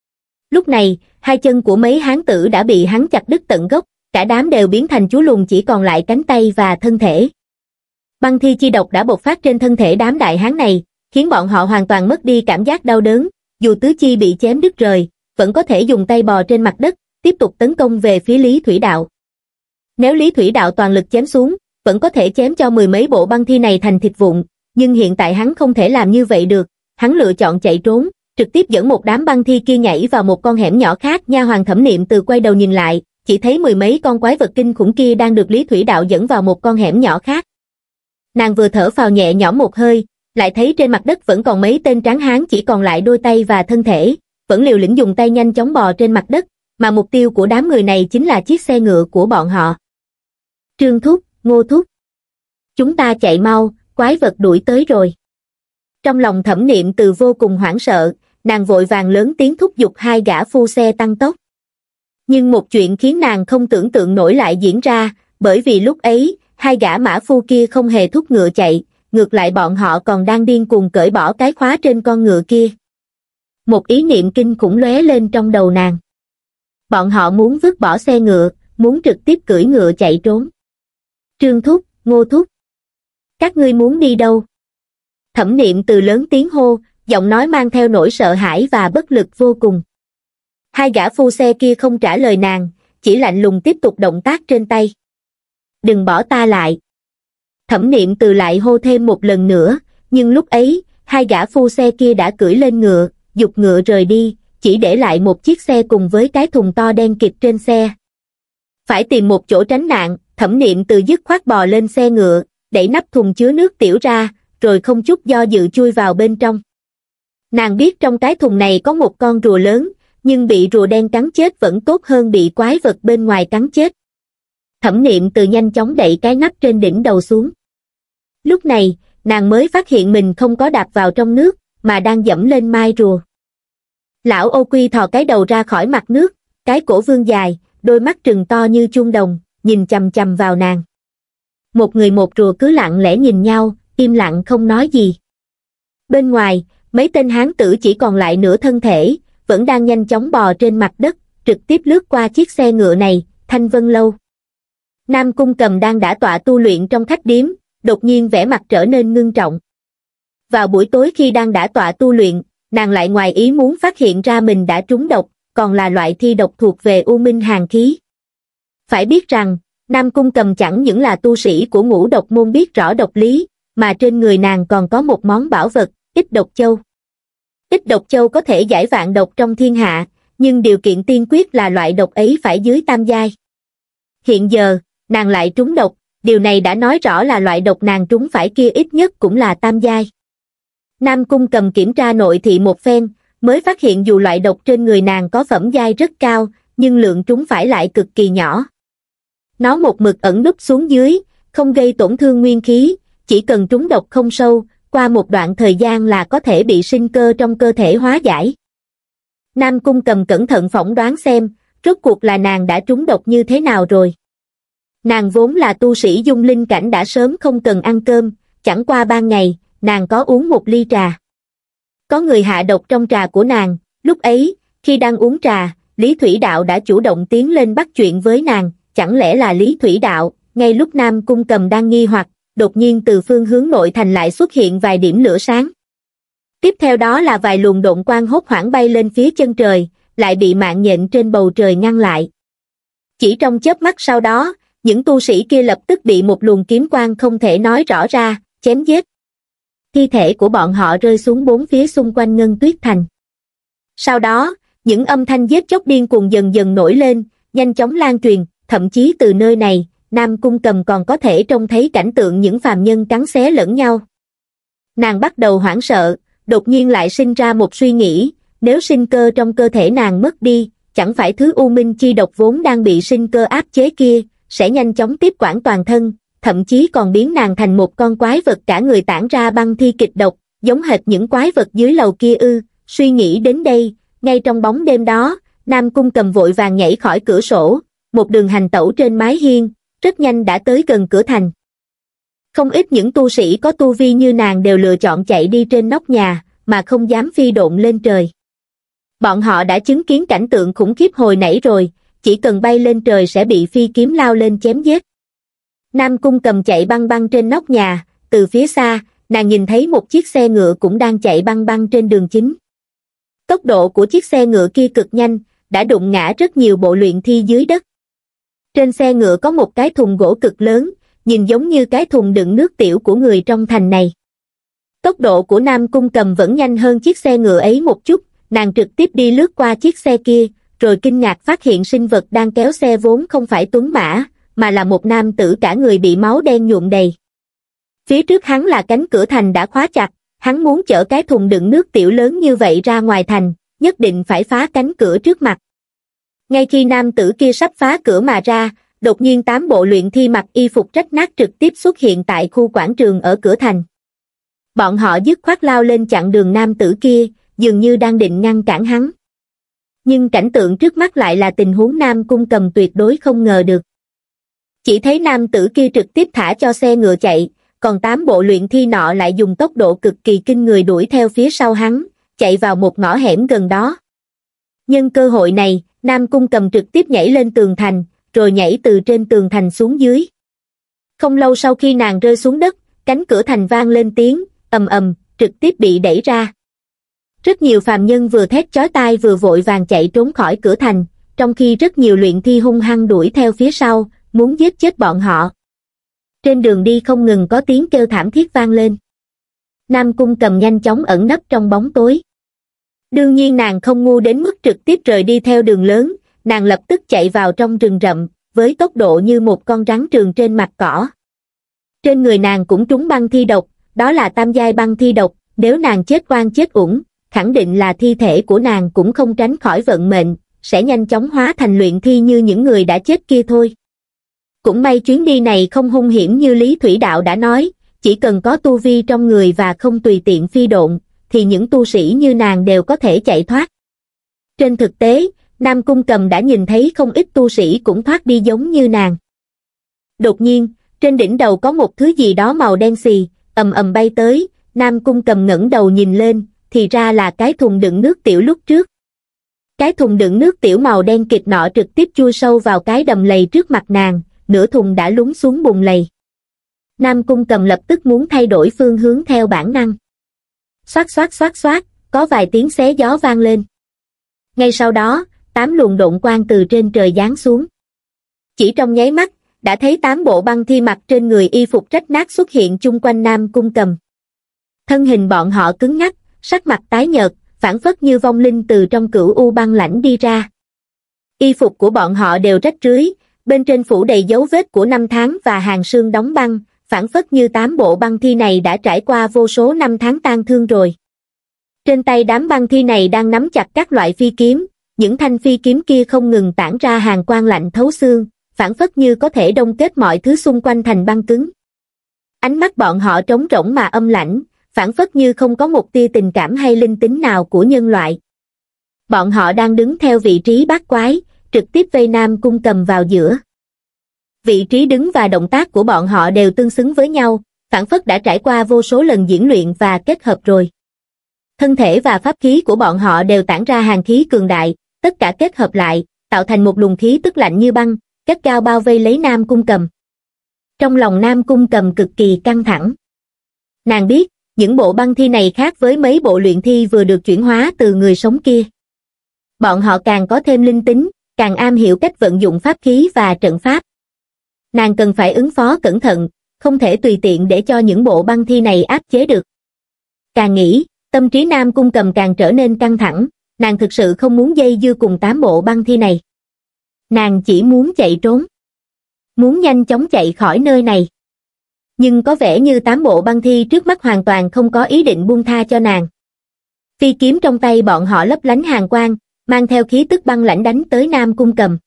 Lúc này, hai chân của mấy hán tử đã bị hắn chặt đứt tận gốc, cả đám đều biến thành chú lùn, chỉ còn lại cánh tay và thân thể. Băng thi chi độc đã bộc phát trên thân thể đám đại hán này, khiến bọn họ hoàn toàn mất đi cảm giác đau đớn, dù tứ chi bị chém đứt rời, vẫn có thể dùng tay bò trên mặt đất, tiếp tục tấn công về phía Lý Thủy Đạo. Nếu Lý Thủy Đạo toàn lực chém xuống, vẫn có thể chém cho mười mấy bộ băng thi này thành thịt vụn, nhưng hiện tại hắn không thể làm như vậy được, hắn lựa chọn chạy trốn, trực tiếp dẫn một đám băng thi kia nhảy vào một con hẻm nhỏ khác. Nha hoàn Thẩm Niệm Từ quay đầu nhìn lại, chỉ thấy mười mấy con quái vật kinh khủng kia đang được Lý Thủy Đạo dẫn vào một con hẻm nhỏ khác. Nàng vừa thở phào nhẹ nhõm một hơi, lại thấy trên mặt đất vẫn còn mấy tên tráng hán chỉ còn lại đôi tay và thân thể, vẫn liều lĩnh dùng tay nhanh chóng bò trên mặt đất, mà mục tiêu của đám người này chính là chiếc xe ngựa của bọn họ. Trương thúc, Ngô thúc, chúng ta chạy mau, quái vật đuổi tới rồi. Trong lòng Thẩm Niệm Từ vô cùng hoảng sợ, nàng vội vàng lớn tiếng thúc giục hai gã phu xe tăng tốc. Nhưng một chuyện khiến nàng không tưởng tượng nổi lại diễn ra, bởi vì lúc ấy, hai gã mã phu kia không hề thúc ngựa chạy, ngược lại bọn họ còn đang điên cuồng cởi bỏ cái khóa trên con ngựa kia. Một ý niệm kinh khủng lóe lên trong đầu nàng. Bọn họ muốn vứt bỏ xe ngựa, muốn trực tiếp cưỡi ngựa chạy trốn. Trương thúc, Ngô thúc, các ngươi muốn đi đâu? Thẩm Niệm Từ lớn tiếng hô, giọng nói mang theo nỗi sợ hãi và bất lực vô cùng. Hai gã phu xe kia không trả lời nàng, chỉ lạnh lùng tiếp tục động tác trên tay. Đừng bỏ ta lại. Thẩm Niệm Từ lại hô thêm một lần nữa, nhưng lúc ấy, hai gã phu xe kia đã cưỡi lên ngựa, giục ngựa rời đi, chỉ để lại một chiếc xe cùng với cái thùng to đen kịt trên xe. Phải tìm một chỗ tránh nạn, Thẩm Niệm Từ dứt khoát bò lên xe ngựa, đẩy nắp thùng chứa nước tiểu ra, rồi không chút do dự chui vào bên trong. Nàng biết trong cái thùng này có một con rùa lớn, nhưng bị rùa đen cắn chết vẫn tốt hơn bị quái vật bên ngoài cắn chết. Thẩm Niệm Từ nhanh chóng đẩy cái nắp trên đỉnh đầu xuống. Lúc này, nàng mới phát hiện mình không có đạp vào trong nước, mà đang dẫm lên mai rùa. Lão Ô Quy thò cái đầu ra khỏi mặt nước, cái cổ vươn dài, đôi mắt trừng to như chuông đồng, nhìn chằm chằm vào nàng. Một người một rùa cứ lặng lẽ nhìn nhau, im lặng không nói gì. Bên ngoài, mấy tên hán tử chỉ còn lại nửa thân thể, vẫn đang nhanh chóng bò trên mặt đất, trực tiếp lướt qua chiếc xe ngựa này. Thanh Vân Lâu. Nam Cung Cầm đang đã tọa tu luyện trong khách điếm, đột nhiên vẻ mặt trở nên ngưng trọng. Vào buổi tối khi đang đã tọa tu luyện, nàng lại ngoài ý muốn phát hiện ra mình đã trúng độc, còn là loại thi độc thuộc về U Minh Hàn Khí. Phải biết rằng, Nam Cung Cầm chẳng những là tu sĩ của Ngũ Độc môn biết rõ độc lý, mà trên người nàng còn có một món bảo vật, Ích Độc Châu. Ích Độc Châu có thể giải vạn độc trong thiên hạ, nhưng điều kiện tiên quyết là loại độc ấy phải dưới tam giai. Hiện giờ, nàng lại trúng độc, điều này đã nói rõ là loại độc nàng trúng phải kia ít nhất cũng là tam giai. Nam Cung Cầm kiểm tra nội thị một phen, mới phát hiện dù loại độc trên người nàng có phẩm giai rất cao, nhưng lượng trúng phải lại cực kỳ nhỏ. Nó một mực ẩn núp xuống dưới, không gây tổn thương nguyên khí, chỉ cần trúng độc không sâu, qua một đoạn thời gian là có thể bị sinh cơ trong cơ thể hóa giải. Nam Cung Cầm cẩn thận phỏng đoán xem, rốt cuộc là nàng đã trúng độc như thế nào rồi. Nàng vốn là tu sĩ dung linh cảnh đã sớm không cần ăn cơm, chẳng qua ban ngày, nàng có uống một ly trà. Có người hạ độc trong trà của nàng, lúc ấy, khi đang uống trà, Lý Thủy Đạo đã chủ động tiến lên bắt chuyện với nàng, chẳng lẽ là Lý Thủy Đạo, ngay lúc Nam Cung Cầm đang nghi hoặc, đột nhiên từ phương hướng nội thành lại xuất hiện vài điểm lửa sáng. Tiếp theo đó là vài luồng độn quang hốt hoảng bay lên phía chân trời, lại bị mạng nhện trên bầu trời ngăn lại. Chỉ trong chớp mắt sau đó, những tu sĩ kia lập tức bị một luồng kiếm quang không thể nói rõ ra, chém giết. Thi thể của bọn họ rơi xuống bốn phía xung quanh Ngân Tuyết Thành. Sau đó, những âm thanh giết chóc điên cuồng dần dần nổi lên, nhanh chóng lan truyền, thậm chí từ nơi này, Nam Cung Cầm còn có thể trông thấy cảnh tượng những phàm nhân cắn xé lẫn nhau. Nàng bắt đầu hoảng sợ, đột nhiên lại sinh ra một suy nghĩ, nếu sinh cơ trong cơ thể nàng mất đi, chẳng phải thứ u minh chi độc vốn đang bị sinh cơ áp chế kia, sẽ nhanh chóng tiếp quản toàn thân, thậm chí còn biến nàng thành một con quái vật cả người tản ra băng thi kịch độc, giống hệt những quái vật dưới lầu kia ư. Suy nghĩ đến đây, ngay trong bóng đêm đó, Nam Cung Cầm vội vàng nhảy khỏi cửa sổ, một đường hành tẩu trên mái hiên, rất nhanh đã tới gần cửa thành. Không ít những tu sĩ có tu vi như nàng đều lựa chọn chạy đi trên nóc nhà, mà không dám phi độn lên trời. Bọn họ đã chứng kiến cảnh tượng khủng khiếp hồi nãy rồi, chỉ cần bay lên trời sẽ bị phi kiếm lao lên chém giết. Nam Cung Cầm chạy băng băng trên nóc nhà, từ phía xa, nàng nhìn thấy một chiếc xe ngựa cũng đang chạy băng băng trên đường chính. Tốc độ của chiếc xe ngựa kia cực nhanh, đã đụng ngã rất nhiều bộ luyện thi dưới đất. Trên xe ngựa có một cái thùng gỗ cực lớn, nhìn giống như cái thùng đựng nước tiểu của người trong thành này. Tốc độ của Nam Cung Cầm vẫn nhanh hơn chiếc xe ngựa ấy một chút, nàng trực tiếp đi lướt qua chiếc xe kia, rồi kinh ngạc phát hiện sinh vật đang kéo xe vốn không phải tuấn mã, mà là một nam tử cả người bị máu đen nhuộm đầy. Phía trước hắn là cánh cửa thành đã khóa chặt, hắn muốn chở cái thùng đựng nước tiểu lớn như vậy ra ngoài thành, nhất định phải phá cánh cửa trước mặt. Ngay khi nam tử kia sắp phá cửa mà ra, đột nhiên tám bộ luyện thi mặc y phục rách nát trực tiếp xuất hiện tại khu quảng trường ở cửa thành. Bọn họ dứt khoát lao lên chặn đường nam tử kia, dường như đang định ngăn cản hắn. Nhưng cảnh tượng trước mắt lại là tình huống Nam Cung Cầm tuyệt đối không ngờ được. Chỉ thấy nam tử kia trực tiếp thả cho xe ngựa chạy, còn tám bộ luyện thi nọ lại dùng tốc độ cực kỳ kinh người đuổi theo phía sau hắn, chạy vào một ngõ hẻm gần đó. Nhân cơ hội này, Nam Cung Cầm trực tiếp nhảy lên tường thành, rồi nhảy từ trên tường thành xuống dưới. Không lâu sau khi nàng rơi xuống đất, cánh cửa thành vang lên tiếng, ầm ầm, trực tiếp bị đẩy ra. Rất nhiều phàm nhân vừa thét chói tai vừa vội vàng chạy trốn khỏi cửa thành, trong khi rất nhiều luyện thi hung hăng đuổi theo phía sau, muốn giết chết bọn họ. Trên đường đi không ngừng có tiếng kêu thảm thiết vang lên. Nam Cung Cầm nhanh chóng ẩn nấp trong bóng tối. Đương nhiên nàng không ngu đến mức trực tiếp rời đi theo đường lớn, nàng lập tức chạy vào trong rừng rậm, với tốc độ như một con rắn trường trên mặt cỏ. Trên người nàng cũng trúng băng thi độc, đó là tam giai băng thi độc, nếu nàng chết oan chết uổng, khẳng định là thi thể của nàng cũng không tránh khỏi vận mệnh, sẽ nhanh chóng hóa thành luyện thi như những người đã chết kia thôi. Cũng may chuyến đi này không hung hiểm như Lý Thủy Đạo đã nói, chỉ cần có tu vi trong người và không tùy tiện phi độn, thì những tu sĩ như nàng đều có thể chạy thoát. Trên thực tế, Nam Cung Cầm đã nhìn thấy không ít tu sĩ cũng thoát đi giống như nàng. Đột nhiên, trên đỉnh đầu có một thứ gì đó màu đen xì, ầm ầm bay tới, Nam Cung Cầm ngẩng đầu nhìn lên, thì ra là cái thùng đựng nước tiểu lúc trước. Cái thùng đựng nước tiểu màu đen kịt nọ trực tiếp chui sâu vào cái đầm lầy trước mặt nàng, nửa thùng đã lún xuống bùn lầy. Nam Cung Cầm lập tức muốn thay đổi phương hướng theo bản năng. Xoát xoát xoát xoát, có vài tiếng xé gió vang lên. Ngay sau đó, tám luồng độn quang từ trên trời giáng xuống. Chỉ trong nháy mắt, đã thấy tám bộ băng thi mặc trên người y phục rách nát xuất hiện chung quanh Nam Cung Cầm. Thân hình bọn họ cứng ngắc, sắc mặt tái nhợt, phảng phất như vong linh từ trong cửu u băng lãnh đi ra. Y phục của bọn họ đều rách rưới, bên trên phủ đầy dấu vết của năm tháng và hàng sương đóng băng, phảng phất như tám bộ băng thi này đã trải qua vô số năm tháng tang thương rồi. Trên tay đám băng thi này đang nắm chặt các loại phi kiếm, những thanh phi kiếm kia không ngừng tản ra hàn quang lạnh thấu xương, phảng phất như có thể đông kết mọi thứ xung quanh thành băng cứng. Ánh mắt bọn họ trống rỗng mà âm lãnh, phảng phất như không có một tia tình cảm hay linh tính nào của nhân loại. Bọn họ đang đứng theo vị trí bát quái, trực tiếp vây Nam Cung Cầm vào giữa. Vị trí đứng và động tác của bọn họ đều tương xứng với nhau, phảng phất đã trải qua vô số lần diễn luyện và kết hợp rồi. Thân thể và pháp khí của bọn họ đều tản ra hàn khí cường đại, tất cả kết hợp lại, tạo thành một luồng khí tức lạnh như băng, gắt gao bao vây lấy Nam Cung Cầm. Trong lòng Nam Cung Cầm cực kỳ căng thẳng. Nàng biết, những bộ băng thi này khác với mấy bộ luyện thi vừa được chuyển hóa từ người sống kia. Bọn họ càng có thêm linh tính, càng am hiểu cách vận dụng pháp khí và trận pháp. Nàng cần phải ứng phó cẩn thận, không thể tùy tiện để cho những bộ băng thi này áp chế được. Càng nghĩ, tâm trí Nam Cung Cầm càng trở nên căng thẳng, nàng thực sự không muốn dây dưa cùng tám bộ băng thi này. Nàng chỉ muốn chạy trốn. Muốn nhanh chóng chạy khỏi nơi này. Nhưng có vẻ như tám bộ băng thi trước mắt hoàn toàn không có ý định buông tha cho nàng. Phi kiếm trong tay bọn họ lấp lánh hàn quang, mang theo khí tức băng lãnh đánh tới Nam Cung Cầm.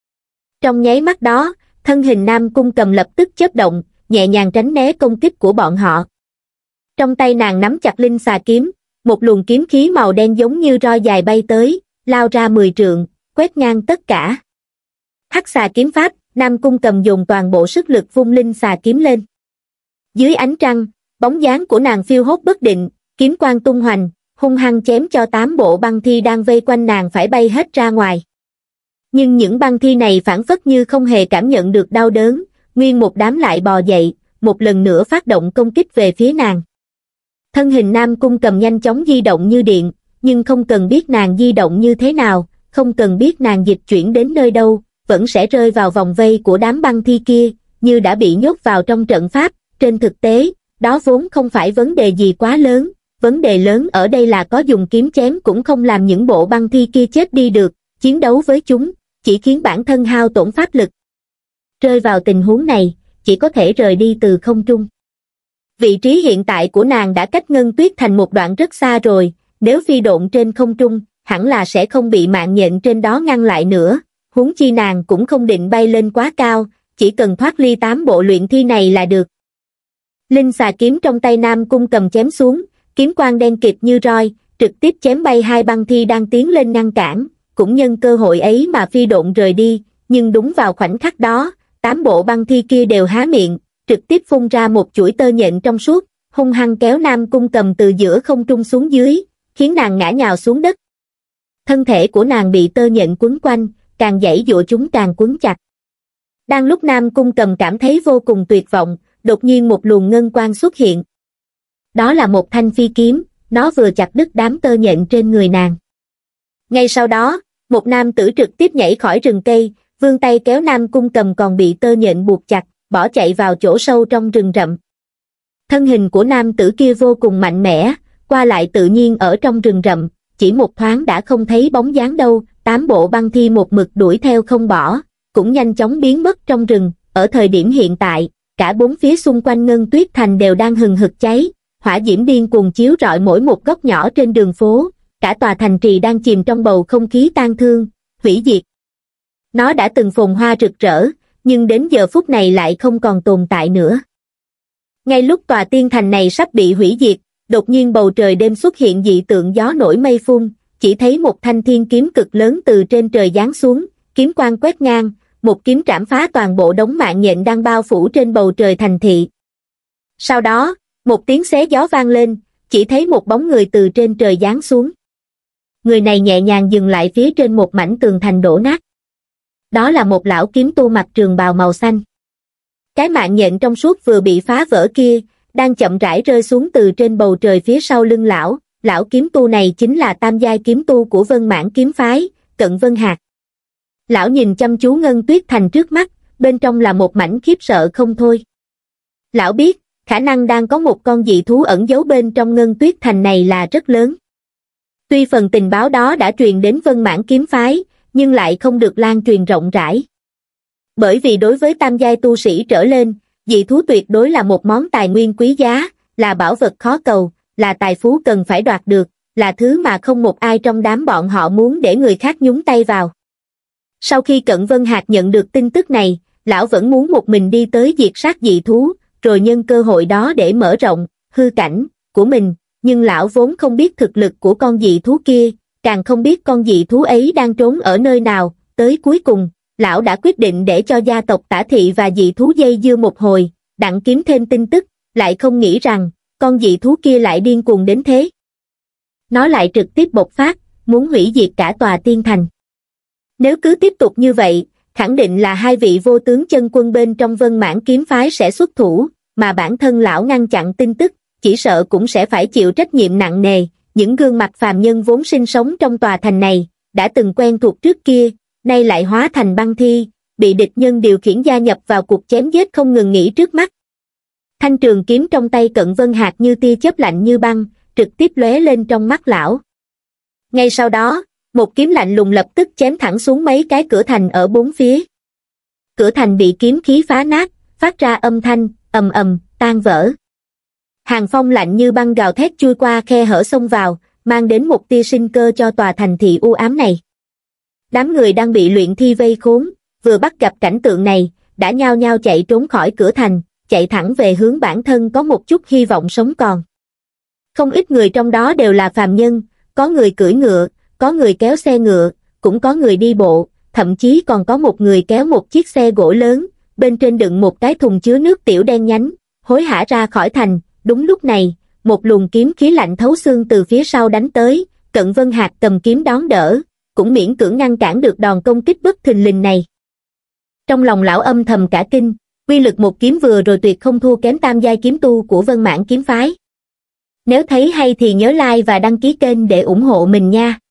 Trong nháy mắt đó, thân hình Nam Cung Cầm lập tức chớp động, nhẹ nhàng tránh né công kích của bọn họ. Trong tay nàng nắm chặt linh xà kiếm, một luồng kiếm khí màu đen giống như roi dài bay tới, lao ra mười trượng, quét ngang tất cả. Hắc xà kiếm pháp, Nam Cung Cầm dùng toàn bộ sức lực vung linh xà kiếm lên. Dưới ánh trăng, bóng dáng của nàng phiêu hốt bất định, kiếm quang tung hoành, hung hăng chém cho tám bộ băng thi đang vây quanh nàng phải bay hết ra ngoài. Nhưng những băng thi này phảng phất như không hề cảm nhận được đau đớn, nguyên một đám lại bò dậy, một lần nữa phát động công kích về phía nàng. Thân hình Nam Cung Cầm nhanh chóng di động như điện, nhưng không cần biết nàng di động như thế nào, không cần biết nàng dịch chuyển đến nơi đâu, vẫn sẽ rơi vào vòng vây của đám băng thi kia, như đã bị nhốt vào trong trận pháp. Trên thực tế, đó vốn không phải vấn đề gì quá lớn, vấn đề lớn ở đây là có dùng kiếm chém cũng không làm những bộ băng thi kia chết đi được, chiến đấu với chúng, chỉ khiến bản thân hao tổn pháp lực. Rơi vào tình huống này, chỉ có thể rời đi từ không trung. Vị trí hiện tại của nàng đã cách Ngân Tuyết Thành một đoạn rất xa rồi, nếu phi độn trên không trung, hẳn là sẽ không bị mạng nhện trên đó ngăn lại nữa, huống chi nàng cũng không định bay lên quá cao, chỉ cần thoát ly tám bộ luyện thi này là được. Linh xà kiếm trong tay Nam Cung Cầm chém xuống, kiếm quang đen kịt như roi, trực tiếp chém bay hai băng thi đang tiến lên ngăn cản, cũng nhân cơ hội ấy mà phi độn rời đi, nhưng đúng vào khoảnh khắc đó, tám bộ băng thi kia đều há miệng, trực tiếp phun ra một chuỗi tơ nhện trong suốt, hung hăng kéo Nam Cung Cầm từ giữa không trung xuống dưới, khiến nàng ngã nhào xuống đất. Thân thể của nàng bị tơ nhện quấn quanh, càng giãy giụa chúng càng quấn chặt. Đang lúc Nam Cung Cầm cảm thấy vô cùng tuyệt vọng, đột nhiên một luồng ngân quang xuất hiện. Đó là một thanh phi kiếm, nó vừa chặt đứt đám tơ nhện trên người nàng. Ngay sau đó, một nam tử trực tiếp nhảy khỏi rừng cây, vươn tay kéo Nam Cung Cầm còn bị tơ nhện buộc chặt, bỏ chạy vào chỗ sâu trong rừng rậm. Thân hình của nam tử kia vô cùng mạnh mẽ, qua lại tự nhiên ở trong rừng rậm, chỉ một thoáng đã không thấy bóng dáng đâu, tám bộ băng thi một mực đuổi theo không bỏ, cũng nhanh chóng biến mất trong rừng. Ở thời điểm hiện tại, cả bốn phía xung quanh Ngân Tuyết Thành đều đang hừng hực cháy, hỏa diễm điên cuồng chiếu rọi mỗi một góc nhỏ trên đường phố, cả tòa thành trì đang chìm trong bầu không khí tang thương, hủy diệt. Nó đã từng phồn hoa rực rỡ, nhưng đến giờ phút này lại không còn tồn tại nữa. Ngay lúc tòa tiên thành này sắp bị hủy diệt, đột nhiên bầu trời đêm xuất hiện dị tượng gió nổi mây phun, chỉ thấy một thanh thiên kiếm cực lớn từ trên trời giáng xuống, kiếm quang quét ngang, một kiếm trảm phá toàn bộ đống mạng nhện đang bao phủ trên bầu trời thành thị. Sau đó, một tiếng xé gió vang lên, chỉ thấy một bóng người từ trên trời giáng xuống. Người này nhẹ nhàng dừng lại phía trên một mảnh tường thành đổ nát. Đó là một lão kiếm tu mặc trường bào màu xanh. Cái mạng nhện trong suốt vừa bị phá vỡ kia, đang chậm rãi rơi xuống từ trên bầu trời phía sau lưng lão. Lão kiếm tu này chính là tam giai kiếm tu của Vân Mãn kiếm phái, Cận Vân Hạc. Lão nhìn chăm chú Ngân Tuyết Thành trước mắt, bên trong là một mảnh khiếp sợ không thôi. Lão biết, khả năng đang có một con dị thú ẩn giấu bên trong Ngân Tuyết Thành này là rất lớn. Tuy phần tình báo đó đã truyền đến Vân Mãn kiếm phái, nhưng lại không được lan truyền rộng rãi. Bởi vì đối với tam giai tu sĩ trở lên, dị thú tuyệt đối là một món tài nguyên quý giá, là bảo vật khó cầu, là tài phú cần phải đoạt được, là thứ mà không một ai trong đám bọn họ muốn để người khác nhúng tay vào. Sau khi Cận Vân Hạc nhận được tin tức này, lão vẫn muốn một mình đi tới diệt sát dị thú, rồi nhân cơ hội đó để mở rộng hư cảnh của mình, nhưng lão vốn không biết thực lực của con dị thú kia, càng không biết con dị thú ấy đang trốn ở nơi nào. Tới cuối cùng, lão đã quyết định để cho gia tộc Tả Thị và dị thú dây dưa một hồi, đặng kiếm thêm tin tức, lại không nghĩ rằng con dị thú kia lại điên cuồng đến thế. Nó lại trực tiếp bộc phát, muốn hủy diệt cả tòa tiên thành. Nếu cứ tiếp tục như vậy, khẳng định là hai vị vô tướng chân quân bên trong Vân Mãn kiếm phái sẽ xuất thủ, mà bản thân lão ngăn chặn tin tức, chỉ sợ cũng sẽ phải chịu trách nhiệm nặng nề. Những gương mặt phàm nhân vốn sinh sống trong tòa thành này, đã từng quen thuộc trước kia, nay lại hóa thành băng thi, bị địch nhân điều khiển gia nhập vào cuộc chém giết không ngừng nghỉ trước mắt. Thanh trường kiếm trong tay Cận Vân Hạc như tia chớp lạnh như băng, trực tiếp lóe lên trong mắt lão. Ngay sau đó, một kiếm lạnh lùng lập tức chém thẳng xuống mấy cái cửa thành ở bốn phía. Cửa thành bị kiếm khí phá nát, phát ra âm thanh ầm ầm, tan vỡ. Hàng phong lạnh như băng gào thét chui qua khe hở xông vào, mang đến một tia sinh cơ cho tòa thành thị u ám này. Đám người đang bị luyện thi vây khốn, vừa bắt gặp cảnh tượng này, đã nhao nhao chạy trốn khỏi cửa thành, chạy thẳng về hướng bản thân có một chút hy vọng sống còn. Không ít người trong đó đều là phàm nhân, có người cưỡi ngựa, có người kéo xe ngựa, cũng có người đi bộ, thậm chí còn có một người kéo một chiếc xe gỗ lớn, bên trên đựng một cái thùng chứa nước tiểu đen nhánh, hối hả ra khỏi thành. Đúng lúc này, một luồng kiếm khí lạnh thấu xương từ phía sau đánh tới, Cận Vân Hạc cầm kiếm đón đỡ, cũng miễn cưỡng ngăn cản được đòn công kích bất thình lình này. Trong lòng lão âm thầm cả kinh, uy lực một kiếm vừa rồi tuyệt không thua kém tam giai kiếm tu của Vân Mãn kiếm phái. Nếu thấy hay thì nhớ like và đăng ký kênh để ủng hộ mình nha.